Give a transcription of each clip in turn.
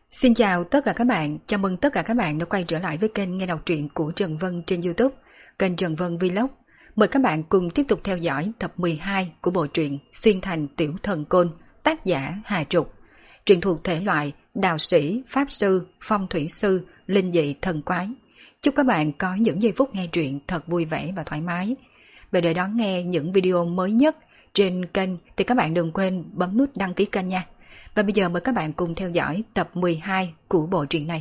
Xin chào tất cả các bạn, chào mừng tất cả các bạn đã quay trở lại với kênh nghe đọc truyện của Trần Vân trên YouTube, kênh Trần Vân Vlog. Mời các bạn cùng tiếp tục theo dõi tập 12 của bộ truyện Xuyên Thành Tiểu Thần Côn, tác giả Hà Trục. Truyện thuộc thể loại đạo sĩ, pháp sư, phong thủy sư, linh dị thần quái. Chúc các bạn có những giây phút nghe truyện thật vui vẻ và thoải mái. Và để đón nghe những video mới nhất trên kênh thì các bạn đừng quên bấm nút đăng ký kênh nha. Và bây giờ mời các bạn cùng theo dõi tập 12 của bộ truyện này.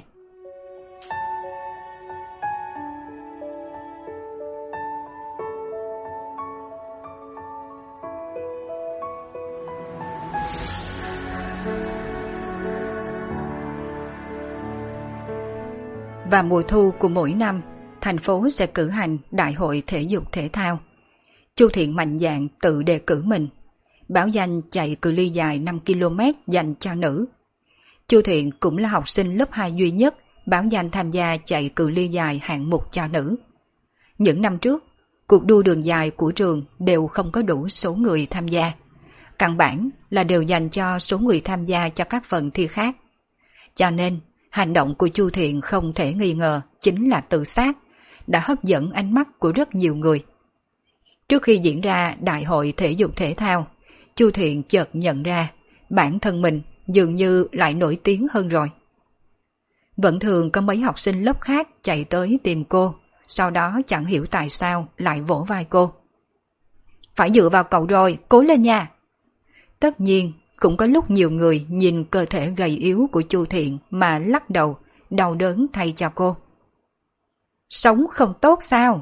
Và mùa thu của mỗi năm, thành phố sẽ cử hành đại hội thể dục thể thao. Chu Thiện mạnh dạn tự đề cử mình, báo danh chạy cự ly dài 5 km dành cho nữ. Chu Thiện cũng là học sinh lớp 2 duy nhất báo danh tham gia chạy cự ly dài hạng mục cho nữ. Những năm trước, cuộc đua đường dài của trường đều không có đủ số người tham gia. Căn bản là đều dành cho số người tham gia cho các phần thi khác. Cho nên, hành động của Chu Thiện không thể nghi ngờ chính là tự sát, đã hấp dẫn ánh mắt của rất nhiều người. Trước khi diễn ra đại hội thể dục thể thao, Chu Thiện chợt nhận ra bản thân mình dường như lại nổi tiếng hơn rồi. Vẫn thường có mấy học sinh lớp khác chạy tới tìm cô, sau đó chẳng hiểu tại sao lại vỗ vai cô. Phải dựa vào cậu rồi, cố lên nha! Tất nhiên, cũng có lúc nhiều người nhìn cơ thể gầy yếu của Chu Thiện mà lắc đầu, đau đớn thay cho cô. Sống không tốt sao?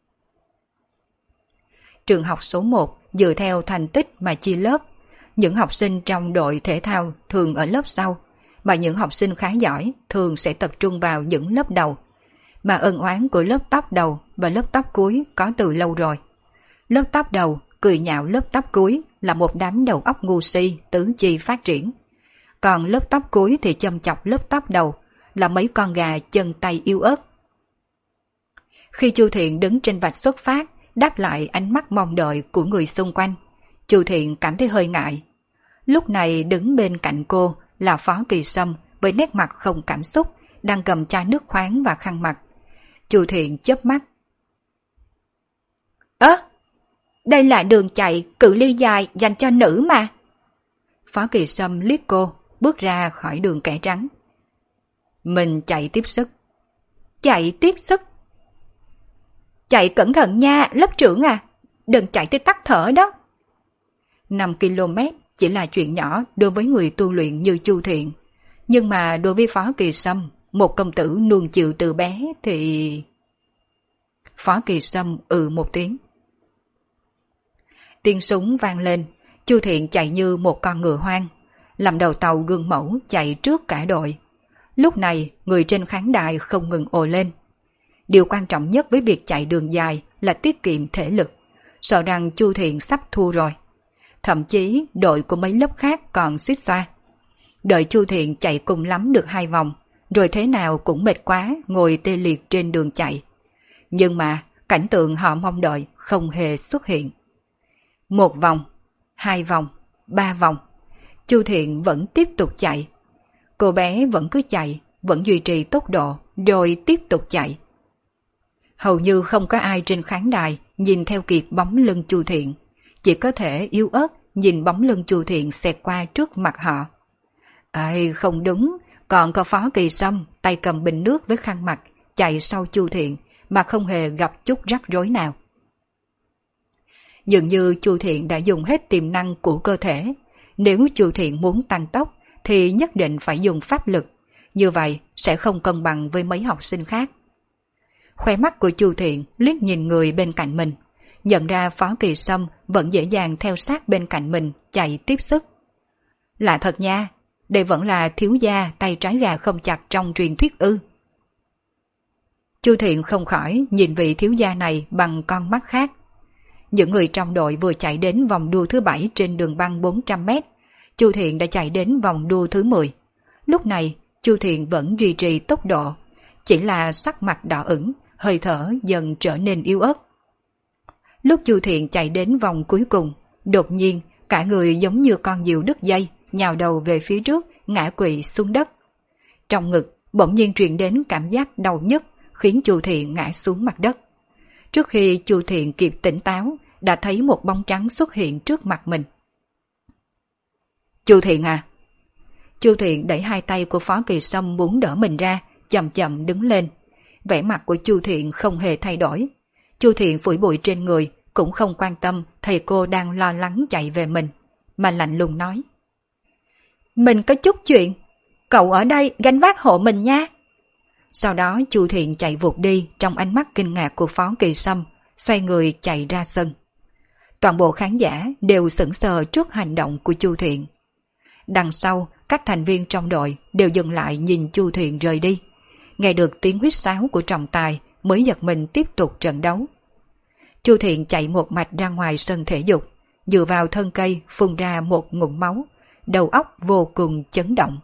Trường học số 1 dựa theo thành tích mà chia lớp. Những học sinh trong đội thể thao thường ở lớp sau, mà những học sinh khá giỏi thường sẽ tập trung vào những lớp đầu. Mà ân oán của lớp tóc đầu và lớp tóc cuối có từ lâu rồi. Lớp tóc đầu cười nhạo lớp tóc cuối là một đám đầu óc ngu si tứ chi phát triển. Còn lớp tóc cuối thì châm chọc lớp tóc đầu là mấy con gà chân tay yếu ớt. Khi Chu Thiện đứng trên vạch xuất phát, đáp lại ánh mắt mong đợi của người xung quanh, Chu Thiện cảm thấy hơi ngại. Lúc này đứng bên cạnh cô là Phó Kỳ Sâm với nét mặt không cảm xúc, đang cầm chai nước khoáng và khăn mặt. Chu Thiện chớp mắt. Đây là đường chạy cự ly dài dành cho nữ mà. Phó Kỳ Sâm liếc cô, bước ra khỏi đường kẻ trắng. Mình chạy tiếp sức. Chạy tiếp sức? Chạy cẩn thận nha, lớp trưởng à, đừng chạy tới tắc thở đó. 5 km chỉ là chuyện nhỏ đối với người tu luyện như Chu Thiện. Nhưng mà đối với Phó Kỳ Sâm, một công tử nuông chiều từ bé thì... Phó Kỳ Sâm một tiếng. Tiếng súng vang lên, Chu Thiện chạy như một con ngựa hoang, làm đầu tàu gương mẫu chạy trước cả đội. Lúc này, người trên khán đài không ngừng ồ lên. Điều quan trọng nhất với việc chạy đường dài là tiết kiệm thể lực, sợ rằng Chu Thiện sắp thua rồi. Thậm chí đội của mấy lớp khác còn suýt xoa. Đợi Chu Thiện chạy cùng lắm được 2 vòng, rồi thế nào cũng mệt quá ngồi tê liệt trên đường chạy. Nhưng mà cảnh tượng họ mong đợi không hề xuất hiện. 1 vòng, 2 vòng, 3 vòng, Chu Thiện vẫn tiếp tục chạy. Cô bé vẫn cứ chạy, vẫn duy trì tốc độ, rồi tiếp tục chạy. Hầu như không có ai trên khán đài nhìn theo kịp bóng lưng Chu Thiện, chỉ có thể yếu ớt nhìn bóng lưng Chu Thiện xẹt qua trước mặt họ. Không đúng, còn có Phó Kỳ Sâm tay cầm bình nước với khăn mặt chạy sau Chu Thiện mà không hề gặp chút rắc rối nào. Dường như Chu Thiện đã dùng hết tiềm năng của cơ thể. Nếu Chu Thiện muốn tăng tốc thì nhất định phải dùng pháp lực, như vậy sẽ không cân bằng với mấy học sinh khác. Khóe mắt của Chu Thiện liếc nhìn người bên cạnh mình, nhận ra Phó Kỳ Sâm vẫn dễ dàng theo sát bên cạnh mình chạy tiếp sức. Lạ thật nha, đây vẫn là thiếu gia tay trái gà không chặt trong truyền thuyết ư. Chu Thiện không khỏi nhìn vị thiếu gia này bằng con mắt khác. Những người trong đội vừa chạy đến vòng đua thứ 7 trên đường băng 400 m, Chu Thiện đã chạy đến vòng đua thứ 10. Lúc này, Chu Thiện vẫn duy trì tốc độ, chỉ là sắc mặt đỏ ửng, hơi thở dần trở nên yếu ớt. Lúc Chu Thiện chạy đến vòng cuối cùng, đột nhiên cả người giống như con diều đứt dây, nhào đầu về phía trước, ngã quỵ xuống đất. Trong ngực bỗng nhiên truyền đến cảm giác đau nhức, khiến Chu Thiện ngã xuống mặt đất. Trước khi Chu Thiện kịp tỉnh táo, đã thấy một bóng trắng xuất hiện trước mặt mình. Chu Thiện à? Chu Thiện đẩy hai tay của Phó Kỳ Sâm muốn đỡ mình ra, chậm chậm đứng lên. Vẻ mặt của Chu Thiện không hề thay đổi. Chu Thiện phủi bụi trên người, cũng không quan tâm thầy cô đang lo lắng chạy về mình, mà lạnh lùng nói. Mình có chút chuyện, cậu ở đây gánh vác hộ mình nha. Sau đó Chu Thiện chạy vụt đi trong ánh mắt kinh ngạc của Phó Kỳ Sâm, xoay người chạy ra sân. Toàn bộ khán giả đều sững sờ trước hành động của Chu Thiện. Đằng sau, các thành viên trong đội đều dừng lại nhìn Chu Thiện rời đi. Nghe được tiếng huýt sáo của trọng tài mới giật mình tiếp tục trận đấu. Chu Thiện chạy một mạch ra ngoài sân thể dục, dựa vào thân cây phun ra một ngụm máu, đầu óc vô cùng chấn động.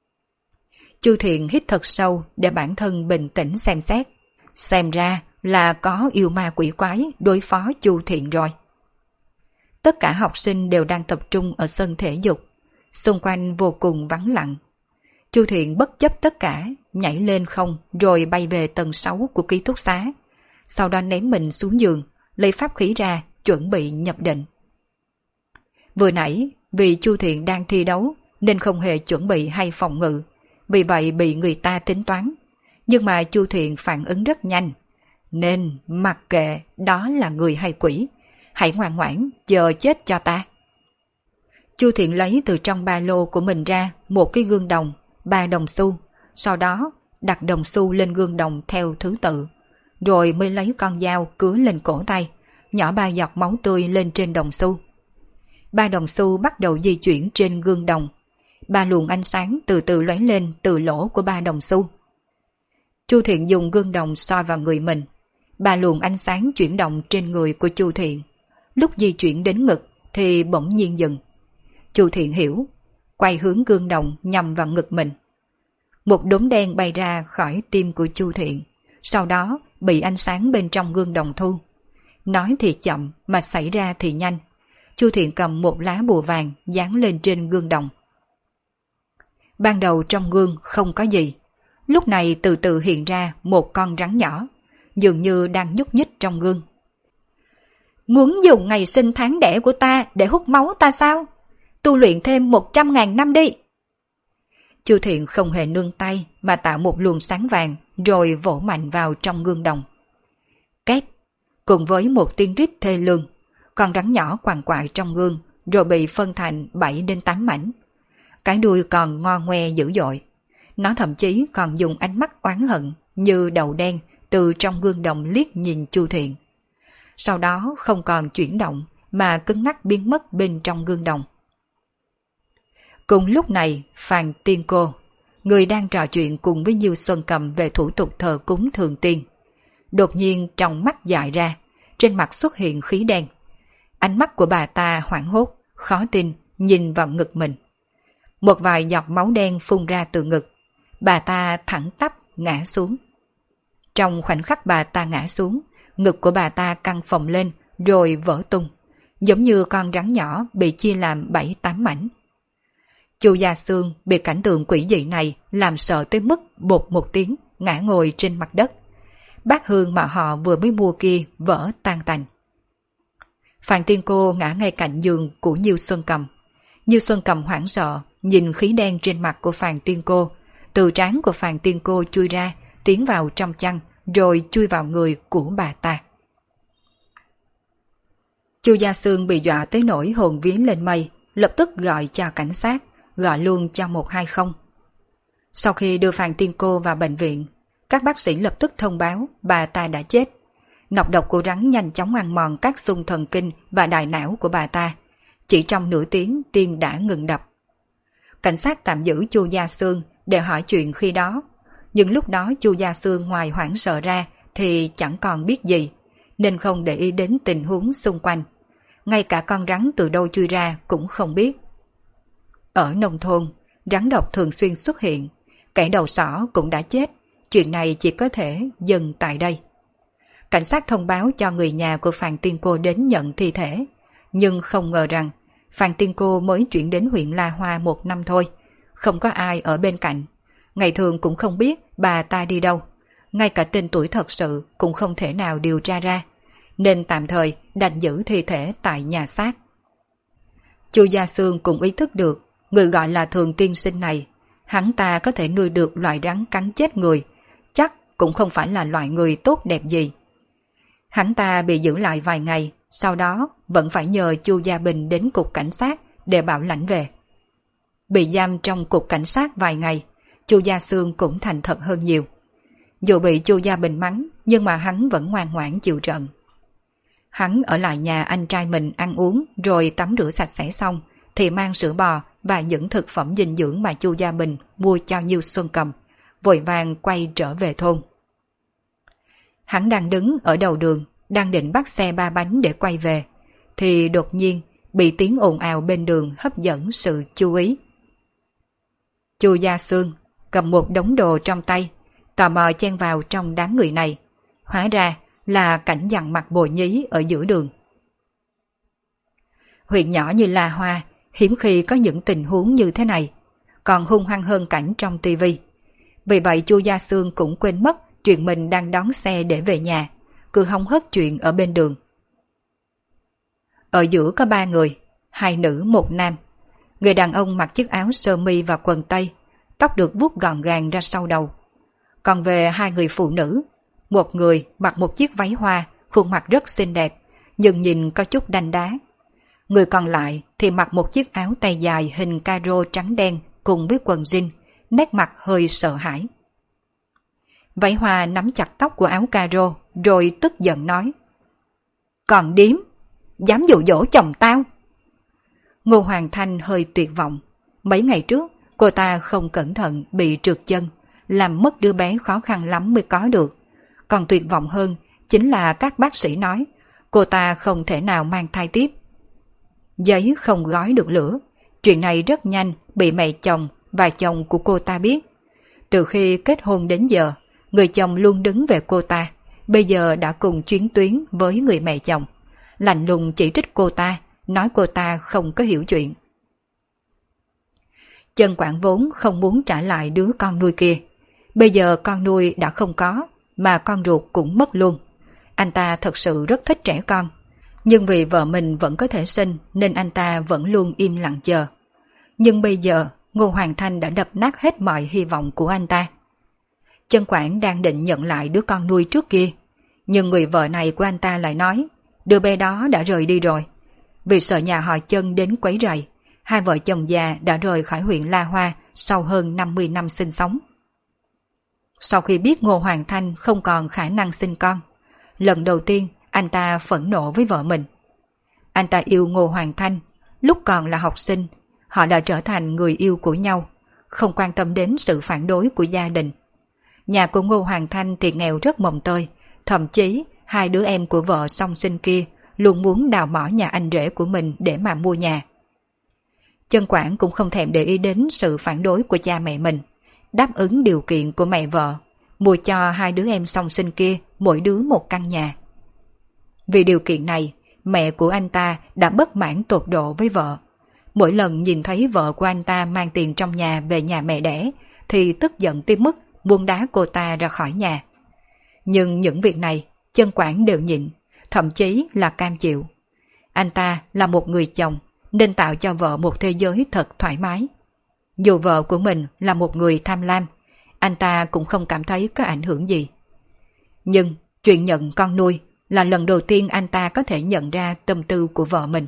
Chu Thiện hít thật sâu để bản thân bình tĩnh xem xét. Xem ra là có yêu ma quỷ quái đối phó Chu Thiện rồi. Tất cả học sinh đều đang tập trung ở sân thể dục. Xung quanh vô cùng vắng lặng. Chu Thiện bất chấp tất cả, nhảy lên không rồi bay về tầng 6 của ký túc xá. Sau đó ném mình xuống giường, lấy pháp khí ra, chuẩn bị nhập định. Vừa nãy, vì Chu Thiện đang thi đấu nên không hề chuẩn bị hay phòng ngự, vì vậy bị người ta tính toán. Nhưng mà Chu Thiện phản ứng rất nhanh, nên mặc kệ đó là người hay quỷ, hãy ngoan ngoãn chờ chết cho ta. Chu Thiện lấy từ trong ba lô của mình ra một cái gương đồng, 3 đồng xu, sau đó đặt đồng xu lên gương đồng theo thứ tự, rồi mới lấy con dao cứa lên cổ tay, nhỏ 3 giọt máu tươi lên trên đồng xu. 3 đồng xu bắt đầu di chuyển trên gương đồng, 3 luồng ánh sáng từ từ lóe lên từ lỗ của 3 đồng xu. Chu Thiện dùng gương đồng soi vào người mình, 3 luồng ánh sáng chuyển động trên người của Chu Thiện. Lúc di chuyển đến ngực thì bỗng nhiên dừng. Chu Thiện hiểu, quay hướng gương đồng nhằm vào ngực mình. Một đốm đen bay ra khỏi tim của Chu Thiện, sau đó bị ánh sáng bên trong gương đồng thu. Nói thì chậm mà xảy ra thì nhanh. Chu Thiện cầm một lá bùa vàng dán lên trên gương đồng. Ban đầu trong gương không có gì, lúc này từ từ hiện ra một con rắn nhỏ, dường như đang nhúc nhích trong gương. Muốn dùng ngày sinh tháng đẻ của ta để hút máu ta sao? Tu luyện thêm 100.000 năm đi. Chu Thiện không hề nương tay mà tạo một luồng sáng vàng rồi vỗ mạnh vào trong gương đồng. Két, cùng với một tiếng rít thê lương, con rắn nhỏ quằn quại trong gương rồi bị phân thành 7 đến 8 mảnh. Cái đuôi còn ngo ngoe dữ dội. Nó thậm chí còn dùng ánh mắt oán hận như đầu đen từ trong gương đồng liếc nhìn Chu Thiện. Sau đó không còn chuyển động mà cứng ngắc biến mất bên trong gương đồng. Cùng lúc này, Phàn Tiên Cô, người đang trò chuyện cùng với Nhiêu Xuân Cầm về thủ tục thờ cúng thường tiên, đột nhiên trong mắt dại ra, trên mặt xuất hiện khí đen. Ánh mắt của bà ta hoảng hốt, khó tin, nhìn vào ngực mình. Một vài giọt máu đen phun ra từ ngực, bà ta thẳng tắp ngã xuống. Trong khoảnh khắc bà ta ngã xuống, ngực của bà ta căng phồng lên rồi vỡ tung, giống như con rắn nhỏ bị chia làm 7-8 mảnh. Chu Gia Xương bị cảnh tượng quỷ dị này làm sợ tới mức bột một tiếng ngã ngồi trên mặt đất. Bát hương mà họ vừa mới mua kia vỡ tan tành. Phàn Tiên Cô ngã ngay cạnh giường của Nhiêu Xuân Cầm. Nhiêu Xuân Cầm hoảng sợ nhìn khí đen trên mặt của Phàn Tiên Cô, từ trán của Phàn Tiên Cô chui ra, tiến vào trong chăn rồi chui vào người của bà ta. Chu Gia Xương bị dọa tới nỗi hồn vía lên mây, lập tức gọi cho cảnh sát, gọi luôn cho 120. Sau khi đưa Phàn Tiên Cô vào bệnh viện, các bác sĩ lập tức thông báo bà ta đã chết. Nọc độc của rắn nhanh chóng ăn mòn các xung thần kinh và đại não của bà ta. Chỉ trong nửa tiếng tim đã ngừng đập. Cảnh sát tạm giữ Chu Gia Xương để hỏi chuyện khi đó, nhưng lúc đó Chu Gia Xương ngoài hoảng sợ ra thì chẳng còn biết gì, nên không để ý đến tình huống xung quanh. Ngay cả con rắn từ đâu chui ra cũng không biết. Ở nông thôn, rắn độc thường xuyên xuất hiện, kẻ đầu sỏ cũng đã chết, chuyện này chỉ có thể dừng tại đây. Cảnh sát thông báo cho người nhà của Phàn Tiên Cô đến nhận thi thể, nhưng không ngờ rằng Phàn Tiên Cô mới chuyển đến huyện La Hoa 1 năm thôi, không có ai ở bên cạnh. Ngày thường cũng không biết bà ta đi đâu, ngay cả tên tuổi thật sự cũng không thể nào điều tra ra, nên tạm thời đành giữ thi thể tại nhà xác. Chu Gia Xương cũng ý thức được người gọi là Thường tiên sinh này, hắn ta có thể nuôi được loài rắn cắn chết người, chắc cũng không phải là loại người tốt đẹp gì. Hắn ta bị giữ lại vài ngày, sau đó vẫn phải nhờ Chu Gia Bình đến cục cảnh sát để bảo lãnh về. Bị giam trong cục cảnh sát vài ngày, Chu Gia Xương cũng thành thật hơn nhiều. Dù bị Chu Gia Bình mắng, nhưng mà hắn vẫn ngoan ngoãn chịu trận. Hắn ở lại nhà anh trai mình ăn uống rồi tắm rửa sạch sẽ xong thì mang sữa bò và những thực phẩm dinh dưỡng mà Chu Gia Bình mua cho Như Xuân Cầm, vội vàng quay trở về thôn. Hắn đang đứng ở đầu đường, đang định bắt xe 3 bánh để quay về, thì đột nhiên bị tiếng ồn ào bên đường hấp dẫn sự chú ý. Chu Gia Xương cầm một đống đồ trong tay, tò mò chen vào trong đám người này. Hóa ra là cảnh dằn mặt bồ nhí ở giữa đường. Huyện nhỏ như La Hoa hiếm khi có những tình huống như thế này, còn hung hăng hơn cảnh trong tivi. Vì vậy Chu Gia Xương cũng quên mất chuyện mình đang đón xe để về nhà, cứ hóng hớt chuyện ở bên đường. Ở giữa có 3 người, 2 nữ 1 nam. Người đàn ông mặc chiếc áo sơ mi và quần tây, tóc được vuốt gọn gàng ra sau đầu. Còn về 2 người phụ nữ, một người mặc một chiếc váy hoa, khuôn mặt rất xinh đẹp, nhưng nhìn có chút đanh đá. Người còn lại thì mặc một chiếc áo tay dài hình caro trắng đen cùng với quần jean, nét mặt hơi sợ hãi. Váy hoa nắm chặt tóc của áo caro rồi tức giận nói: "Còn điếm, dám dụ dỗ chồng tao!" Ngô Hoàng Thanh hơi tuyệt vọng. Mấy ngày trước cô ta không cẩn thận bị trượt chân, làm mất đứa bé khó khăn lắm mới có được. Còn tuyệt vọng hơn chính là các bác sĩ nói cô ta không thể nào mang thai tiếp. Giấy không gói được lửa, chuyện này rất nhanh bị mẹ chồng và chồng của cô ta biết. Từ khi kết hôn đến giờ, người chồng luôn đứng về cô ta, bây giờ đã cùng chuyến tuyến với người mẹ chồng, lạnh lùng chỉ trích cô ta, nói cô ta không có hiểu chuyện. Chân Quảng vốn không muốn trả lại đứa con nuôi kia, bây giờ con nuôi đã không có, mà con ruột cũng mất luôn. Anh ta thật sự rất thích trẻ con, nhưng vì vợ mình vẫn có thể sinh nên anh ta vẫn luôn im lặng chờ. Nhưng bây giờ Ngô Hoàng Thanh đã đập nát hết mọi hy vọng của anh ta. Chân Quảng đang định nhận lại đứa con nuôi trước kia, nhưng người vợ này của anh ta lại nói đứa bé đó đã rời đi rồi. Vì sợ nhà họ Chân đến quấy rầy, 2 vợ chồng già đã rời khỏi huyện La Hoa sau hơn 50 năm sinh sống. Sau khi biết Ngô Hoàng Thanh không còn khả năng sinh con, lần đầu tiên anh ta phẫn nộ với vợ mình. Anh ta yêu Ngô Hoàng Thanh, lúc còn là học sinh, họ đã trở thành người yêu của nhau, không quan tâm đến sự phản đối của gia đình. Nhà của Ngô Hoàng Thanh thì nghèo rất mồng tơi, thậm chí 2 đứa em của vợ song sinh kia luôn muốn đào mỏ nhà anh rể của mình để mà mua nhà. Chân Quảng cũng không thèm để ý đến sự phản đối của cha mẹ mình, đáp ứng điều kiện của mẹ vợ, mua cho 2 đứa em song sinh kia mỗi đứa một căn nhà. Vì điều kiện này, mẹ của anh ta đã bất mãn tột độ với vợ. Mỗi lần nhìn thấy vợ của anh ta mang tiền trong nhà về nhà mẹ đẻ thì tức giận tới mức muốn đá cô ta ra khỏi nhà. Nhưng những việc này Chân Quảng đều nhịn, thậm chí là cam chịu. Anh ta là một người chồng nên tạo cho vợ một thế giới thật thoải mái. Dù vợ của mình là một người tham lam, anh ta cũng không cảm thấy có ảnh hưởng gì. Nhưng chuyện nhận con nuôi là lần đầu tiên anh ta có thể nhận ra tâm tư của vợ mình.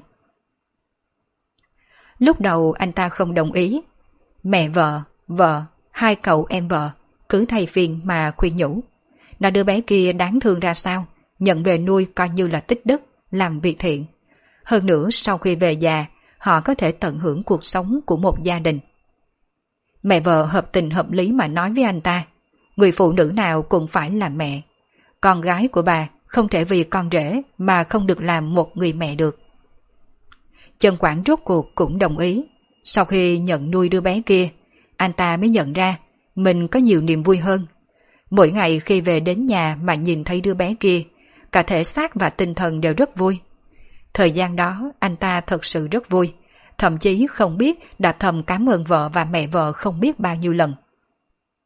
Lúc đầu anh ta không đồng ý. Mẹ vợ, 2 cậu em vợ cứ thay phiên mà khuyên nhủ. Là đứa bé kia đáng thương ra sao, nhận về nuôi coi như là tích đức, làm việc thiện. Hơn nữa sau khi về già, họ có thể tận hưởng cuộc sống của một gia đình. Mẹ vợ hợp tình hợp lý mà nói với anh ta, người phụ nữ nào cũng phải là mẹ. Con gái của bà không thể vì con rể mà không được làm một người mẹ được. Chân Quảng rốt cuộc cũng đồng ý. Sau khi nhận nuôi đứa bé kia, anh ta mới nhận ra mình có nhiều niềm vui hơn. Mỗi ngày khi về đến nhà mà nhìn thấy đứa bé kia, cả thể xác và tinh thần đều rất vui. Thời gian đó anh ta thật sự rất vui, thậm chí không biết đã thầm cảm ơn vợ và mẹ vợ không biết bao nhiêu lần.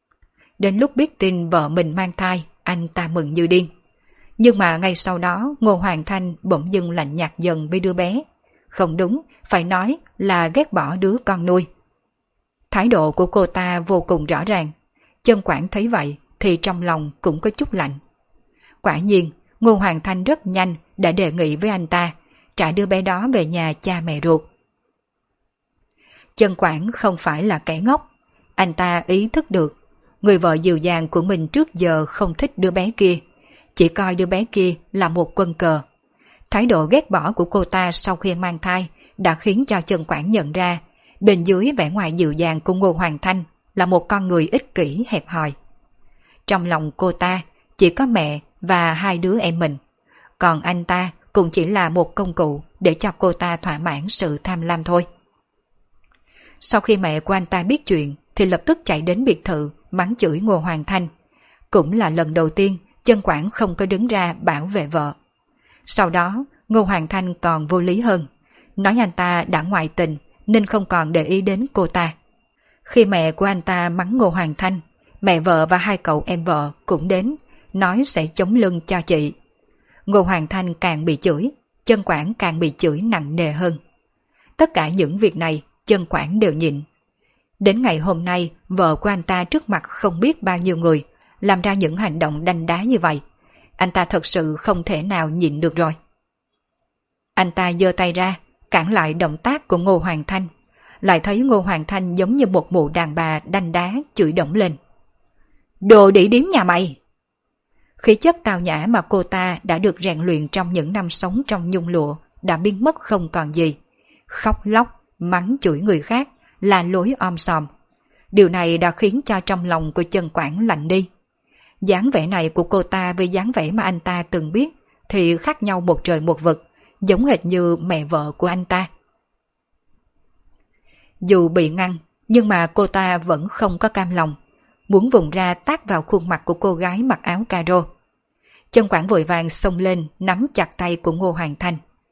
Đến lúc biết tin vợ mình mang thai, anh ta mừng như điên. Nhưng mà ngay sau đó Ngô Hoàng Thanh bỗng dưng lạnh nhạt dần với đứa bé. Không đúng, phải nói là ghét bỏ đứa con nuôi. Thái độ của cô ta vô cùng rõ ràng. Chân Quản thấy vậy thì trong lòng cũng có chút lạnh. Quả nhiên, Ngô Hoàng Thanh rất nhanh đã đề nghị với anh ta trả đứa bé đó về nhà cha mẹ ruột. Chân Quản không phải là kẻ ngốc. Anh ta ý thức được người vợ dịu dàng của mình trước giờ không thích đứa bé kia, chỉ coi đứa bé kia là một quân cờ. Thái độ ghét bỏ của cô ta sau khi mang thai đã khiến cho Chân Quản nhận ra bên dưới vẻ ngoài dịu dàng của Ngô Hoàng Thanh là một con người ích kỷ hẹp hòi. Trong lòng cô ta chỉ có mẹ và hai đứa em mình, còn anh ta cũng chỉ là một công cụ để cho cô ta thỏa mãn sự tham lam thôi. Sau khi mẹ của anh ta biết chuyện thì lập tức chạy đến biệt thự mắng chửi Ngô Hoàng Thanh. Cũng là lần đầu tiên Chân Quản không có đứng ra bảo vệ vợ. Sau đó Ngô Hoàng Thanh còn vô lý hơn, nói anh ta đã ngoại tình nên không còn để ý đến cô ta. Khi mẹ của anh ta mắng Ngô Hoàng Thanh, mẹ vợ và hai cậu em vợ cũng đến, nói sẽ chống lưng cho chị. Ngô Hoàng Thanh càng bị chửi, Chân Quản càng bị chửi nặng nề hơn. Tất cả những việc này Chân Quản đều nhịn. Đến ngày hôm nay, vợ của anh ta trước mặt không biết bao nhiêu người, làm ra những hành động đanh đá như vậy. Anh ta thật sự không thể nào nhịn được rồi. Anh ta giơ tay ra, cản lại động tác của Ngô Hoàng Thanh. Lại thấy Ngô Hoàng Thanh giống như một mụ đàn bà đanh đá chửi đổng lên. Đồ đĩ điếm nhà mày! Khí chất tao nhã mà cô ta đã được rèn luyện trong những năm sống trong nhung lụa đã biến mất không còn gì. Khóc lóc, mắng chửi người khác, là lối om sòm. Điều này đã khiến cho trong lòng của Chân Quản lạnh đi. Dáng vẻ này của cô ta với dáng vẻ mà anh ta từng biết thì khác nhau một trời một vực, giống hệt như mẹ vợ của anh ta. Dù bị ngăn, nhưng mà cô ta vẫn không có cam lòng, muốn vùng ra tát vào khuôn mặt của cô gái mặc áo caro. Chân Quản vội vàng xông lên nắm chặt tay của Ngô Hoàng Thanh.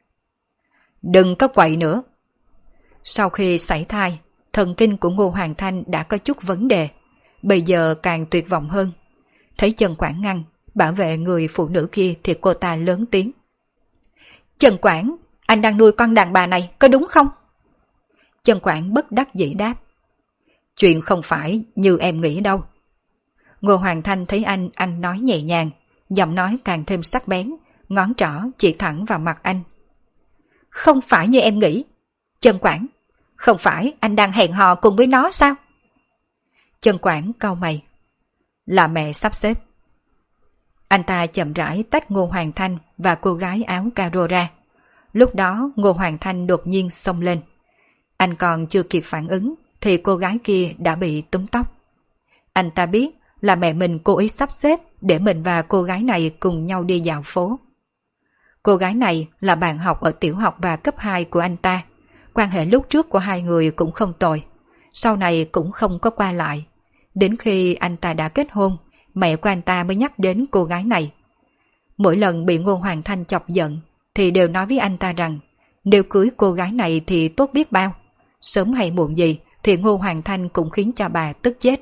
Đừng có quậy nữa! Sau khi sảy thai, thần kinh của Ngô Hoàng Thanh đã có chút vấn đề, bây giờ càng tuyệt vọng hơn. Thấy Chân Quản ngăn, bảo vệ người phụ nữ kia thì cô ta lớn tiếng. Chân Quản, anh đang nuôi con đàn bà này, có đúng không? Chân Quản bất đắc dĩ đáp. Chuyện không phải như em nghĩ đâu. Ngô Hoàng Thanh thấy anh ăn nói nhẹ nhàng, giọng nói càng thêm sắc bén, ngón trỏ chỉ thẳng vào mặt anh. Không phải như em nghĩ. Chân Quản, không phải anh đang hẹn hò cùng với nó sao? Chân Quản cau mày. Là mẹ sắp xếp. Anh ta chậm rãi tách Ngô Hoàng Thanh và cô gái áo caro ra. Lúc đó Ngô Hoàng Thanh đột nhiên xông lên. Anh còn chưa kịp phản ứng thì cô gái kia đã bị túm tóc. Anh ta biết là mẹ mình cố ý sắp xếp để mình và cô gái này cùng nhau đi dạo phố. Cô gái này là bạn học ở tiểu học và cấp 2 của anh ta. Quan hệ lúc trước của hai người cũng không tồi, sau này cũng không có qua lại. Đến khi anh ta đã kết hôn, mẹ của anh ta mới nhắc đến cô gái này. Mỗi lần bị Ngô Hoàng Thanh chọc giận thì đều nói với anh ta rằng nếu cưới cô gái này thì tốt biết bao. Sớm hay muộn gì thì Ngô Hoàng Thanh cũng khiến cho bà tức chết.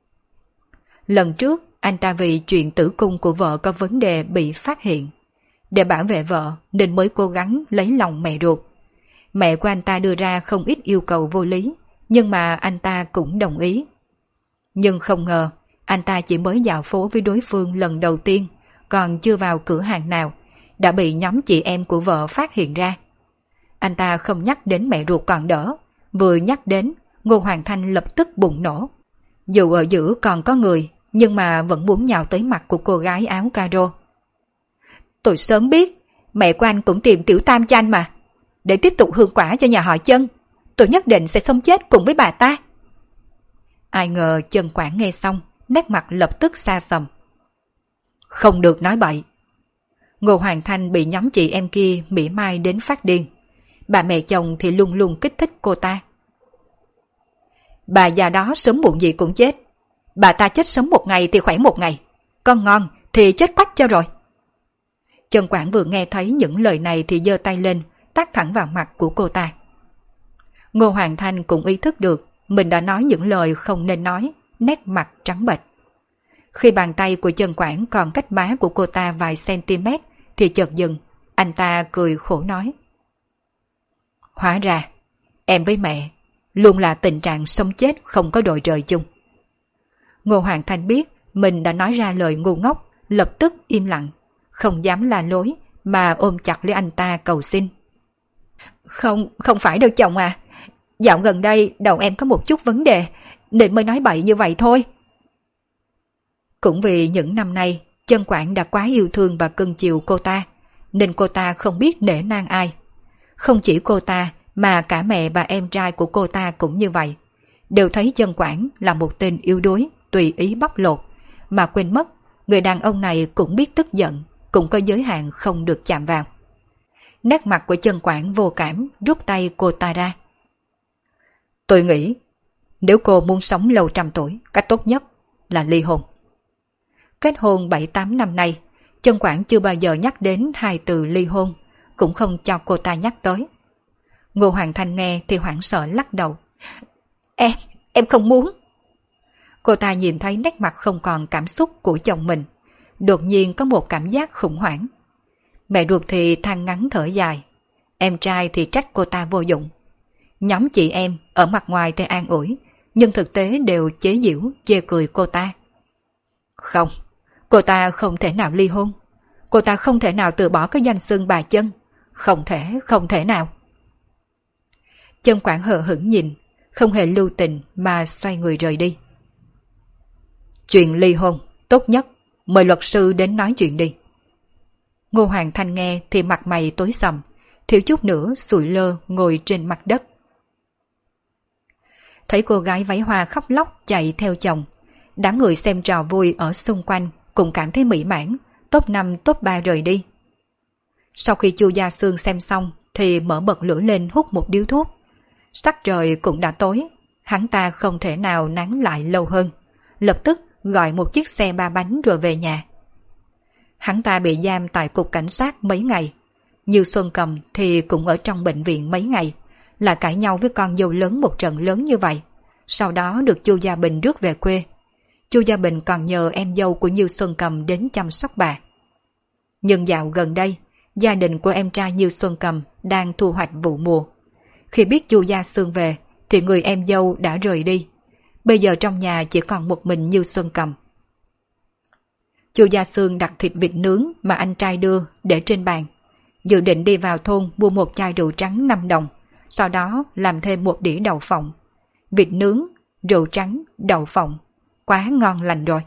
Lần trước anh ta vì chuyện tử cung của vợ có vấn đề bị phát hiện. Để bảo vệ vợ nên mới cố gắng lấy lòng mẹ ruột. Mẹ của anh ta đưa ra không ít yêu cầu vô lý, nhưng mà anh ta cũng đồng ý. Nhưng không ngờ, anh ta chỉ mới dạo phố với đối phương lần đầu tiên, còn chưa vào cửa hàng nào, đã bị nhóm chị em của vợ phát hiện ra. Anh ta không nhắc đến mẹ ruột còn đỡ, vừa nhắc đến, Ngô Hoàng Thanh lập tức bùng nổ. Dù ở giữa còn có người, nhưng mà vẫn muốn nhào tới mặt của cô gái áo caro. Tôi sớm biết, mẹ của anh cũng tìm tiểu tam cho anh mà. Để tiếp tục hương quả cho nhà họ Chân, tôi nhất định sẽ sống chết cùng với bà ta. Ai ngờ Chân Quản nghe xong, nét mặt lập tức xa sầm. Không được nói bậy. Ngô Hoàng Thanh bị nhóm chị em kia mỉa mai đến phát điên. Bà mẹ chồng thì luôn luôn kích thích cô ta. Bà già đó sớm muộn gì cũng chết. Bà ta chết sớm một ngày thì khỏe một ngày. Con ngon thì chết quách cho rồi. Chân Quản vừa nghe thấy những lời này thì giơ tay lên, tát thẳng vào mặt của cô ta. Ngô Hoàng Thanh cũng ý thức được mình đã nói những lời không nên nói, nét mặt trắng bệch. Khi bàn tay của Chân Quảng còn cách má của cô ta vài cm thì chợt dừng, anh ta cười khổ nói. Hóa ra, em với mẹ luôn là tình trạng sống chết không có đội trời chung. Ngô Hoàng Thanh biết mình đã nói ra lời ngu ngốc, lập tức im lặng, không dám la lối mà ôm chặt lấy anh ta cầu xin. Không phải đâu chồng à, dạo gần đây đầu em có một chút vấn đề nên mới nói bậy như vậy thôi. Cũng vì những năm nay Chân Quảng đã quá yêu thương và cưng chiều cô ta, nên cô ta không biết nể nang ai. Không chỉ cô ta mà cả mẹ và em trai của cô ta cũng như vậy, đều thấy Chân Quảng là một tên yếu đuối, tùy ý bóc lột, mà quên mất người đàn ông này cũng biết tức giận, cũng có giới hạn không được chạm vào. Nét mặt của Chân Quảng vô cảm rút tay cô ta ra. Tôi nghĩ nếu cô muốn sống lâu trăm tuổi, cách tốt nhất là ly hôn. Kết hôn 7-8 năm nay, Chân Quảng chưa bao giờ nhắc đến hai từ ly hôn, cũng không cho cô ta nhắc tới. Ngô Hoàng Thanh nghe thì hoảng sợ lắc đầu. Em không muốn. Cô ta nhìn thấy nét mặt không còn cảm xúc của chồng mình, đột nhiên có một cảm giác khủng hoảng. Mẹ ruột thì than ngắn thở dài, em trai thì trách cô ta vô dụng. Nhóm chị em ở mặt ngoài thì an ủi, nhưng thực tế đều chế giễu, chê cười cô ta. Không, cô ta không thể nào ly hôn. Cô ta không thể nào từ bỏ cái danh xưng bà Chân. Không thể nào. Chân Quảng hờ hững nhìn, không hề lưu tình mà xoay người rời đi. Chuyện ly hôn, tốt nhất mời luật sư đến nói chuyện đi. Ngô Hoàng Thanh nghe thì mặt mày tối sầm, thiếu chút nữa sụi lơ ngồi trên mặt đất. Thấy cô gái váy hoa khóc lóc chạy theo chồng, đám người xem trò vui ở xung quanh cũng cảm thấy mỹ mãn, top 5 top 3 rời đi. Sau khi Chu Gia Xương xem xong thì mở bật lửa lên hút một điếu thuốc. Sắc trời cũng đã tối, hắn ta không thể nào nán lại lâu hơn, lập tức gọi một chiếc xe 3 bánh rồi về nhà. Hắn ta bị giam tại cục cảnh sát mấy ngày, Như Xuân Cầm thì cũng ở trong bệnh viện mấy ngày, là cãi nhau với con dâu lớn một trận lớn như vậy. Sau đó được Chu Gia Bình rước về quê. Chu Gia Bình còn nhờ em dâu của Như Xuân Cầm đến chăm sóc bà. Nhưng dạo gần đây, gia đình của em trai Như Xuân Cầm đang thu hoạch vụ mùa. Khi biết Chu Gia Xương về thì người em dâu đã rời đi. Bây giờ trong nhà chỉ còn một mình Như Xuân Cầm. Chu Gia Xương đặt thịt vịt nướng mà anh trai đưa để trên bàn, dự định đi vào thôn mua một chai rượu trắng 5 đồng, sau đó làm thêm một đĩa đậu phộng. Vịt nướng, rượu trắng, đậu phộng, quá ngon lành rồi.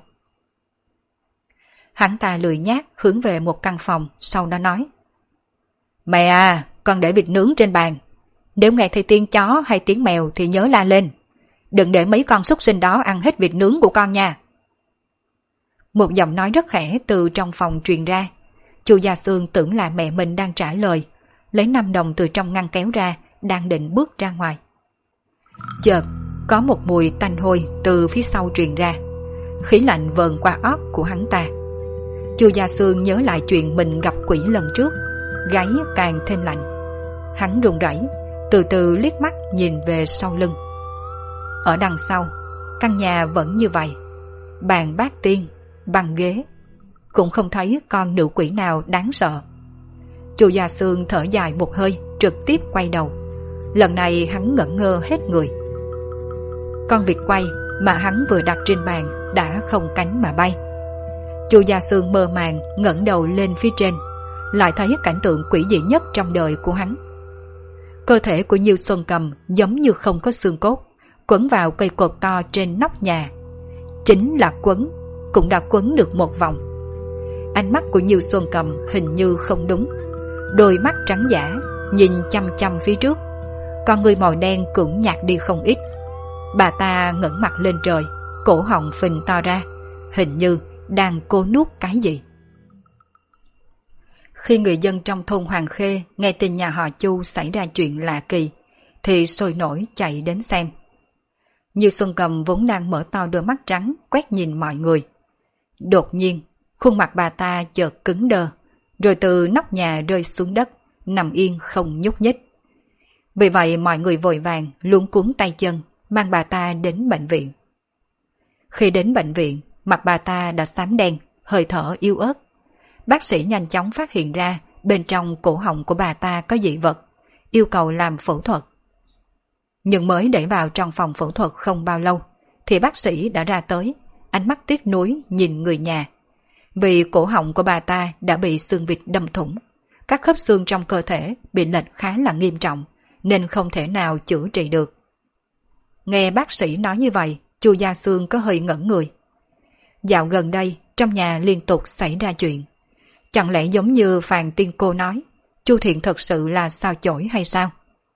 Hắn ta lười nhác hướng về một căn phòng, sau đó nói: Mẹ à, con để vịt nướng trên bàn. Nếu nghe thấy tiếng chó hay tiếng mèo thì nhớ la lên. Đừng để mấy con súc sinh đó ăn hết vịt nướng của con nha. Một giọng nói rất khẽ từ trong phòng truyền ra. Chu Gia Xương tưởng là mẹ mình đang trả lời, lấy 5 đồng từ trong ngăn kéo ra, đang định bước ra ngoài. Chợt có một mùi tanh hôi từ phía sau truyền ra, khí lạnh vờn qua óc của hắn ta. Chu Gia Xương nhớ lại chuyện mình gặp quỷ lần trước, gáy càng thêm lạnh. Hắn run rẩy, từ từ liếc mắt nhìn về sau lưng. Ở đằng sau, căn nhà vẫn như vậy, bàn bát tiên, băng ghế, cũng không thấy con nữ quỷ nào đáng sợ. Chu Gia Xương thở dài một hơi, trực tiếp quay đầu. Lần này hắn ngẩn ngơ hết người. Con vịt quay mà hắn vừa đặt trên bàn đã không cánh mà bay. Chu Gia Xương mơ màng ngẩng đầu lên phía trên, lại thấy cảnh tượng quỷ dị nhất trong đời của hắn. Cơ thể của Như Xuân Cầm giống như không có xương cốt, quấn vào cây cột to trên nóc nhà. Chính là quấn, cũng đã quấn được một vòng. Ánh mắt của Như Xuân Cầm hình như không đúng, đôi mắt trắng dã nhìn chăm chăm phía trước, con người màu đen cũng nhạt đi không ít. Bà ta ngẩng mặt lên trời, cổ họng phình to ra, hình như đang cố nuốt cái gì. Khi người dân trong thôn Hoàng Khê nghe tin nhà họ Chu xảy ra chuyện lạ kỳ, thì sôi nổi chạy đến xem. Như Xuân Cầm vốn đang mở to đôi mắt trắng quét nhìn mọi người. Đột nhiên, khuôn mặt bà ta chợt cứng đờ, rồi từ nóc nhà rơi xuống đất, nằm yên không nhúc nhích. Vì vậy mọi người vội vàng luống cuống tay chân, mang bà ta đến bệnh viện. Khi đến bệnh viện, mặt bà ta đã xám đen, hơi thở yếu ớt. Bác sĩ nhanh chóng phát hiện ra bên trong cổ họng của bà ta có dị vật, yêu cầu làm phẫu thuật. Nhưng mới đẩy vào trong phòng phẫu thuật không bao lâu, thì bác sĩ đã ra tới, ánh mắt tiếc nuối nhìn người nhà. Vì cổ họng của bà ta đã bị xương vịt đâm thủng, các khớp xương trong cơ thể bị lệch khá là nghiêm trọng, nên không thể nào chữa trị được. Nghe bác sĩ nói như vậy, Chu Gia Xương có hơi ngẩn người. Dạo gần đây, trong nhà liên tục xảy ra chuyện. Chẳng lẽ giống như Phàn Tiên Cô nói, Chu Thiện thật sự là sao chổi hay sao?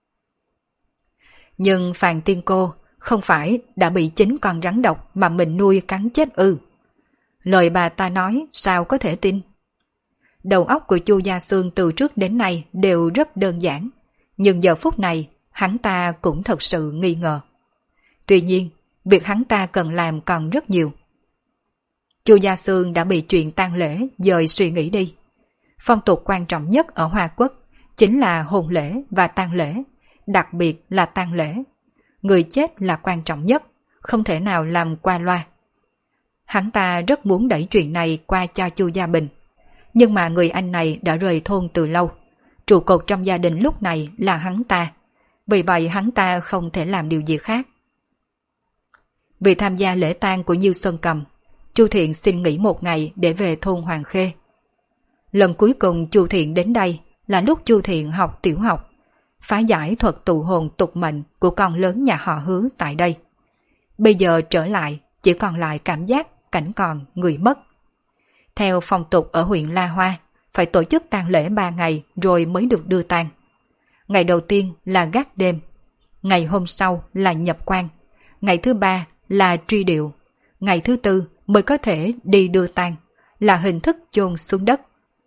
Nhưng Phàn Tiên Cô không phải đã bị chính con rắn độc mà mình nuôi cắn chết ư? Lời bà ta nói sao có thể tin? Đầu óc của Chu Gia Xương từ trước đến nay đều rất đơn giản, nhưng giờ phút này hắn ta cũng thật sự nghi ngờ. Tuy nhiên, việc hắn ta cần làm còn rất nhiều. Chu Gia Xương đã bị chuyện tang lễ dời suy nghĩ đi. Phong tục quan trọng nhất ở Hoa Quốc chính là hôn lễ và tang lễ, đặc biệt là tang lễ. Người chết là quan trọng nhất, không thể nào làm qua loa. Hắn ta rất muốn đẩy chuyện này qua cho Chu Gia Bình, nhưng mà người anh này đã rời thôn từ lâu. Trụ cột trong gia đình lúc này là hắn ta, vì vậy hắn ta không thể làm điều gì khác. Vì tham gia lễ tang của Nhiêu Xuân Cầm, Chu Thiện xin nghỉ một ngày để về thôn Hoàng Khê. Lần cuối cùng Chu Thiện đến đây là lúc Chu Thiện học tiểu học, phá giải thuật tụ hồn tục mệnh của con lớn nhà họ Hứa tại đây. Bây giờ trở lại, chỉ còn lại cảm giác cảnh còn người mất. Theo phong tục ở huyện La Hoa, phải tổ chức tang lễ 3 ngày rồi mới được đưa tang. Ngày đầu tiên là gác đêm, ngày hôm sau là nhập quan, ngày thứ 3 là truy điệu, ngày thứ 4 mới có thể đi đưa tang, là hình thức chôn xuống đất.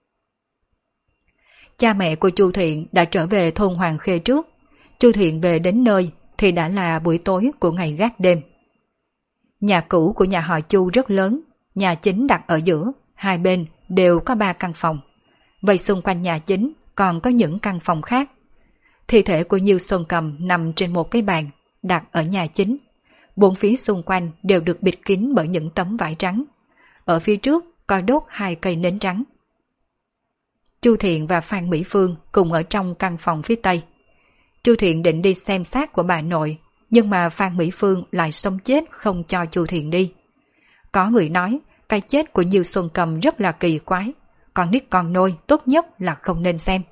Cha mẹ của Chu Thiện đã trở về thôn Hoàng Khê trước. Chu Thiện về đến nơi thì đã là buổi tối của ngày gác đêm. Nhà cũ của nhà họ Chu rất lớn, nhà chính đặt ở giữa, hai bên đều có 3 căn phòng. Vậy xung quanh nhà chính còn có những căn phòng khác. Thi thể của Nhiêu Xuân Cầm nằm trên một cái bàn, đặt ở nhà chính. 4 phía xung quanh đều được bịt kín bởi những tấm vải trắng. Ở phía trước có đốt 2 cây nến trắng. Chu Thiện và Phan Mỹ Phương cùng ở trong căn phòng phía tây. Chu Thiện định đi xem xác của bà nội, nhưng mà Phan Mỹ Phương lại sống chết không cho Chu Thiện đi. Có người nói cái chết của Nhiêu Xuân Cầm rất là kỳ quái, con nít con nôi tốt nhất là không nên xem.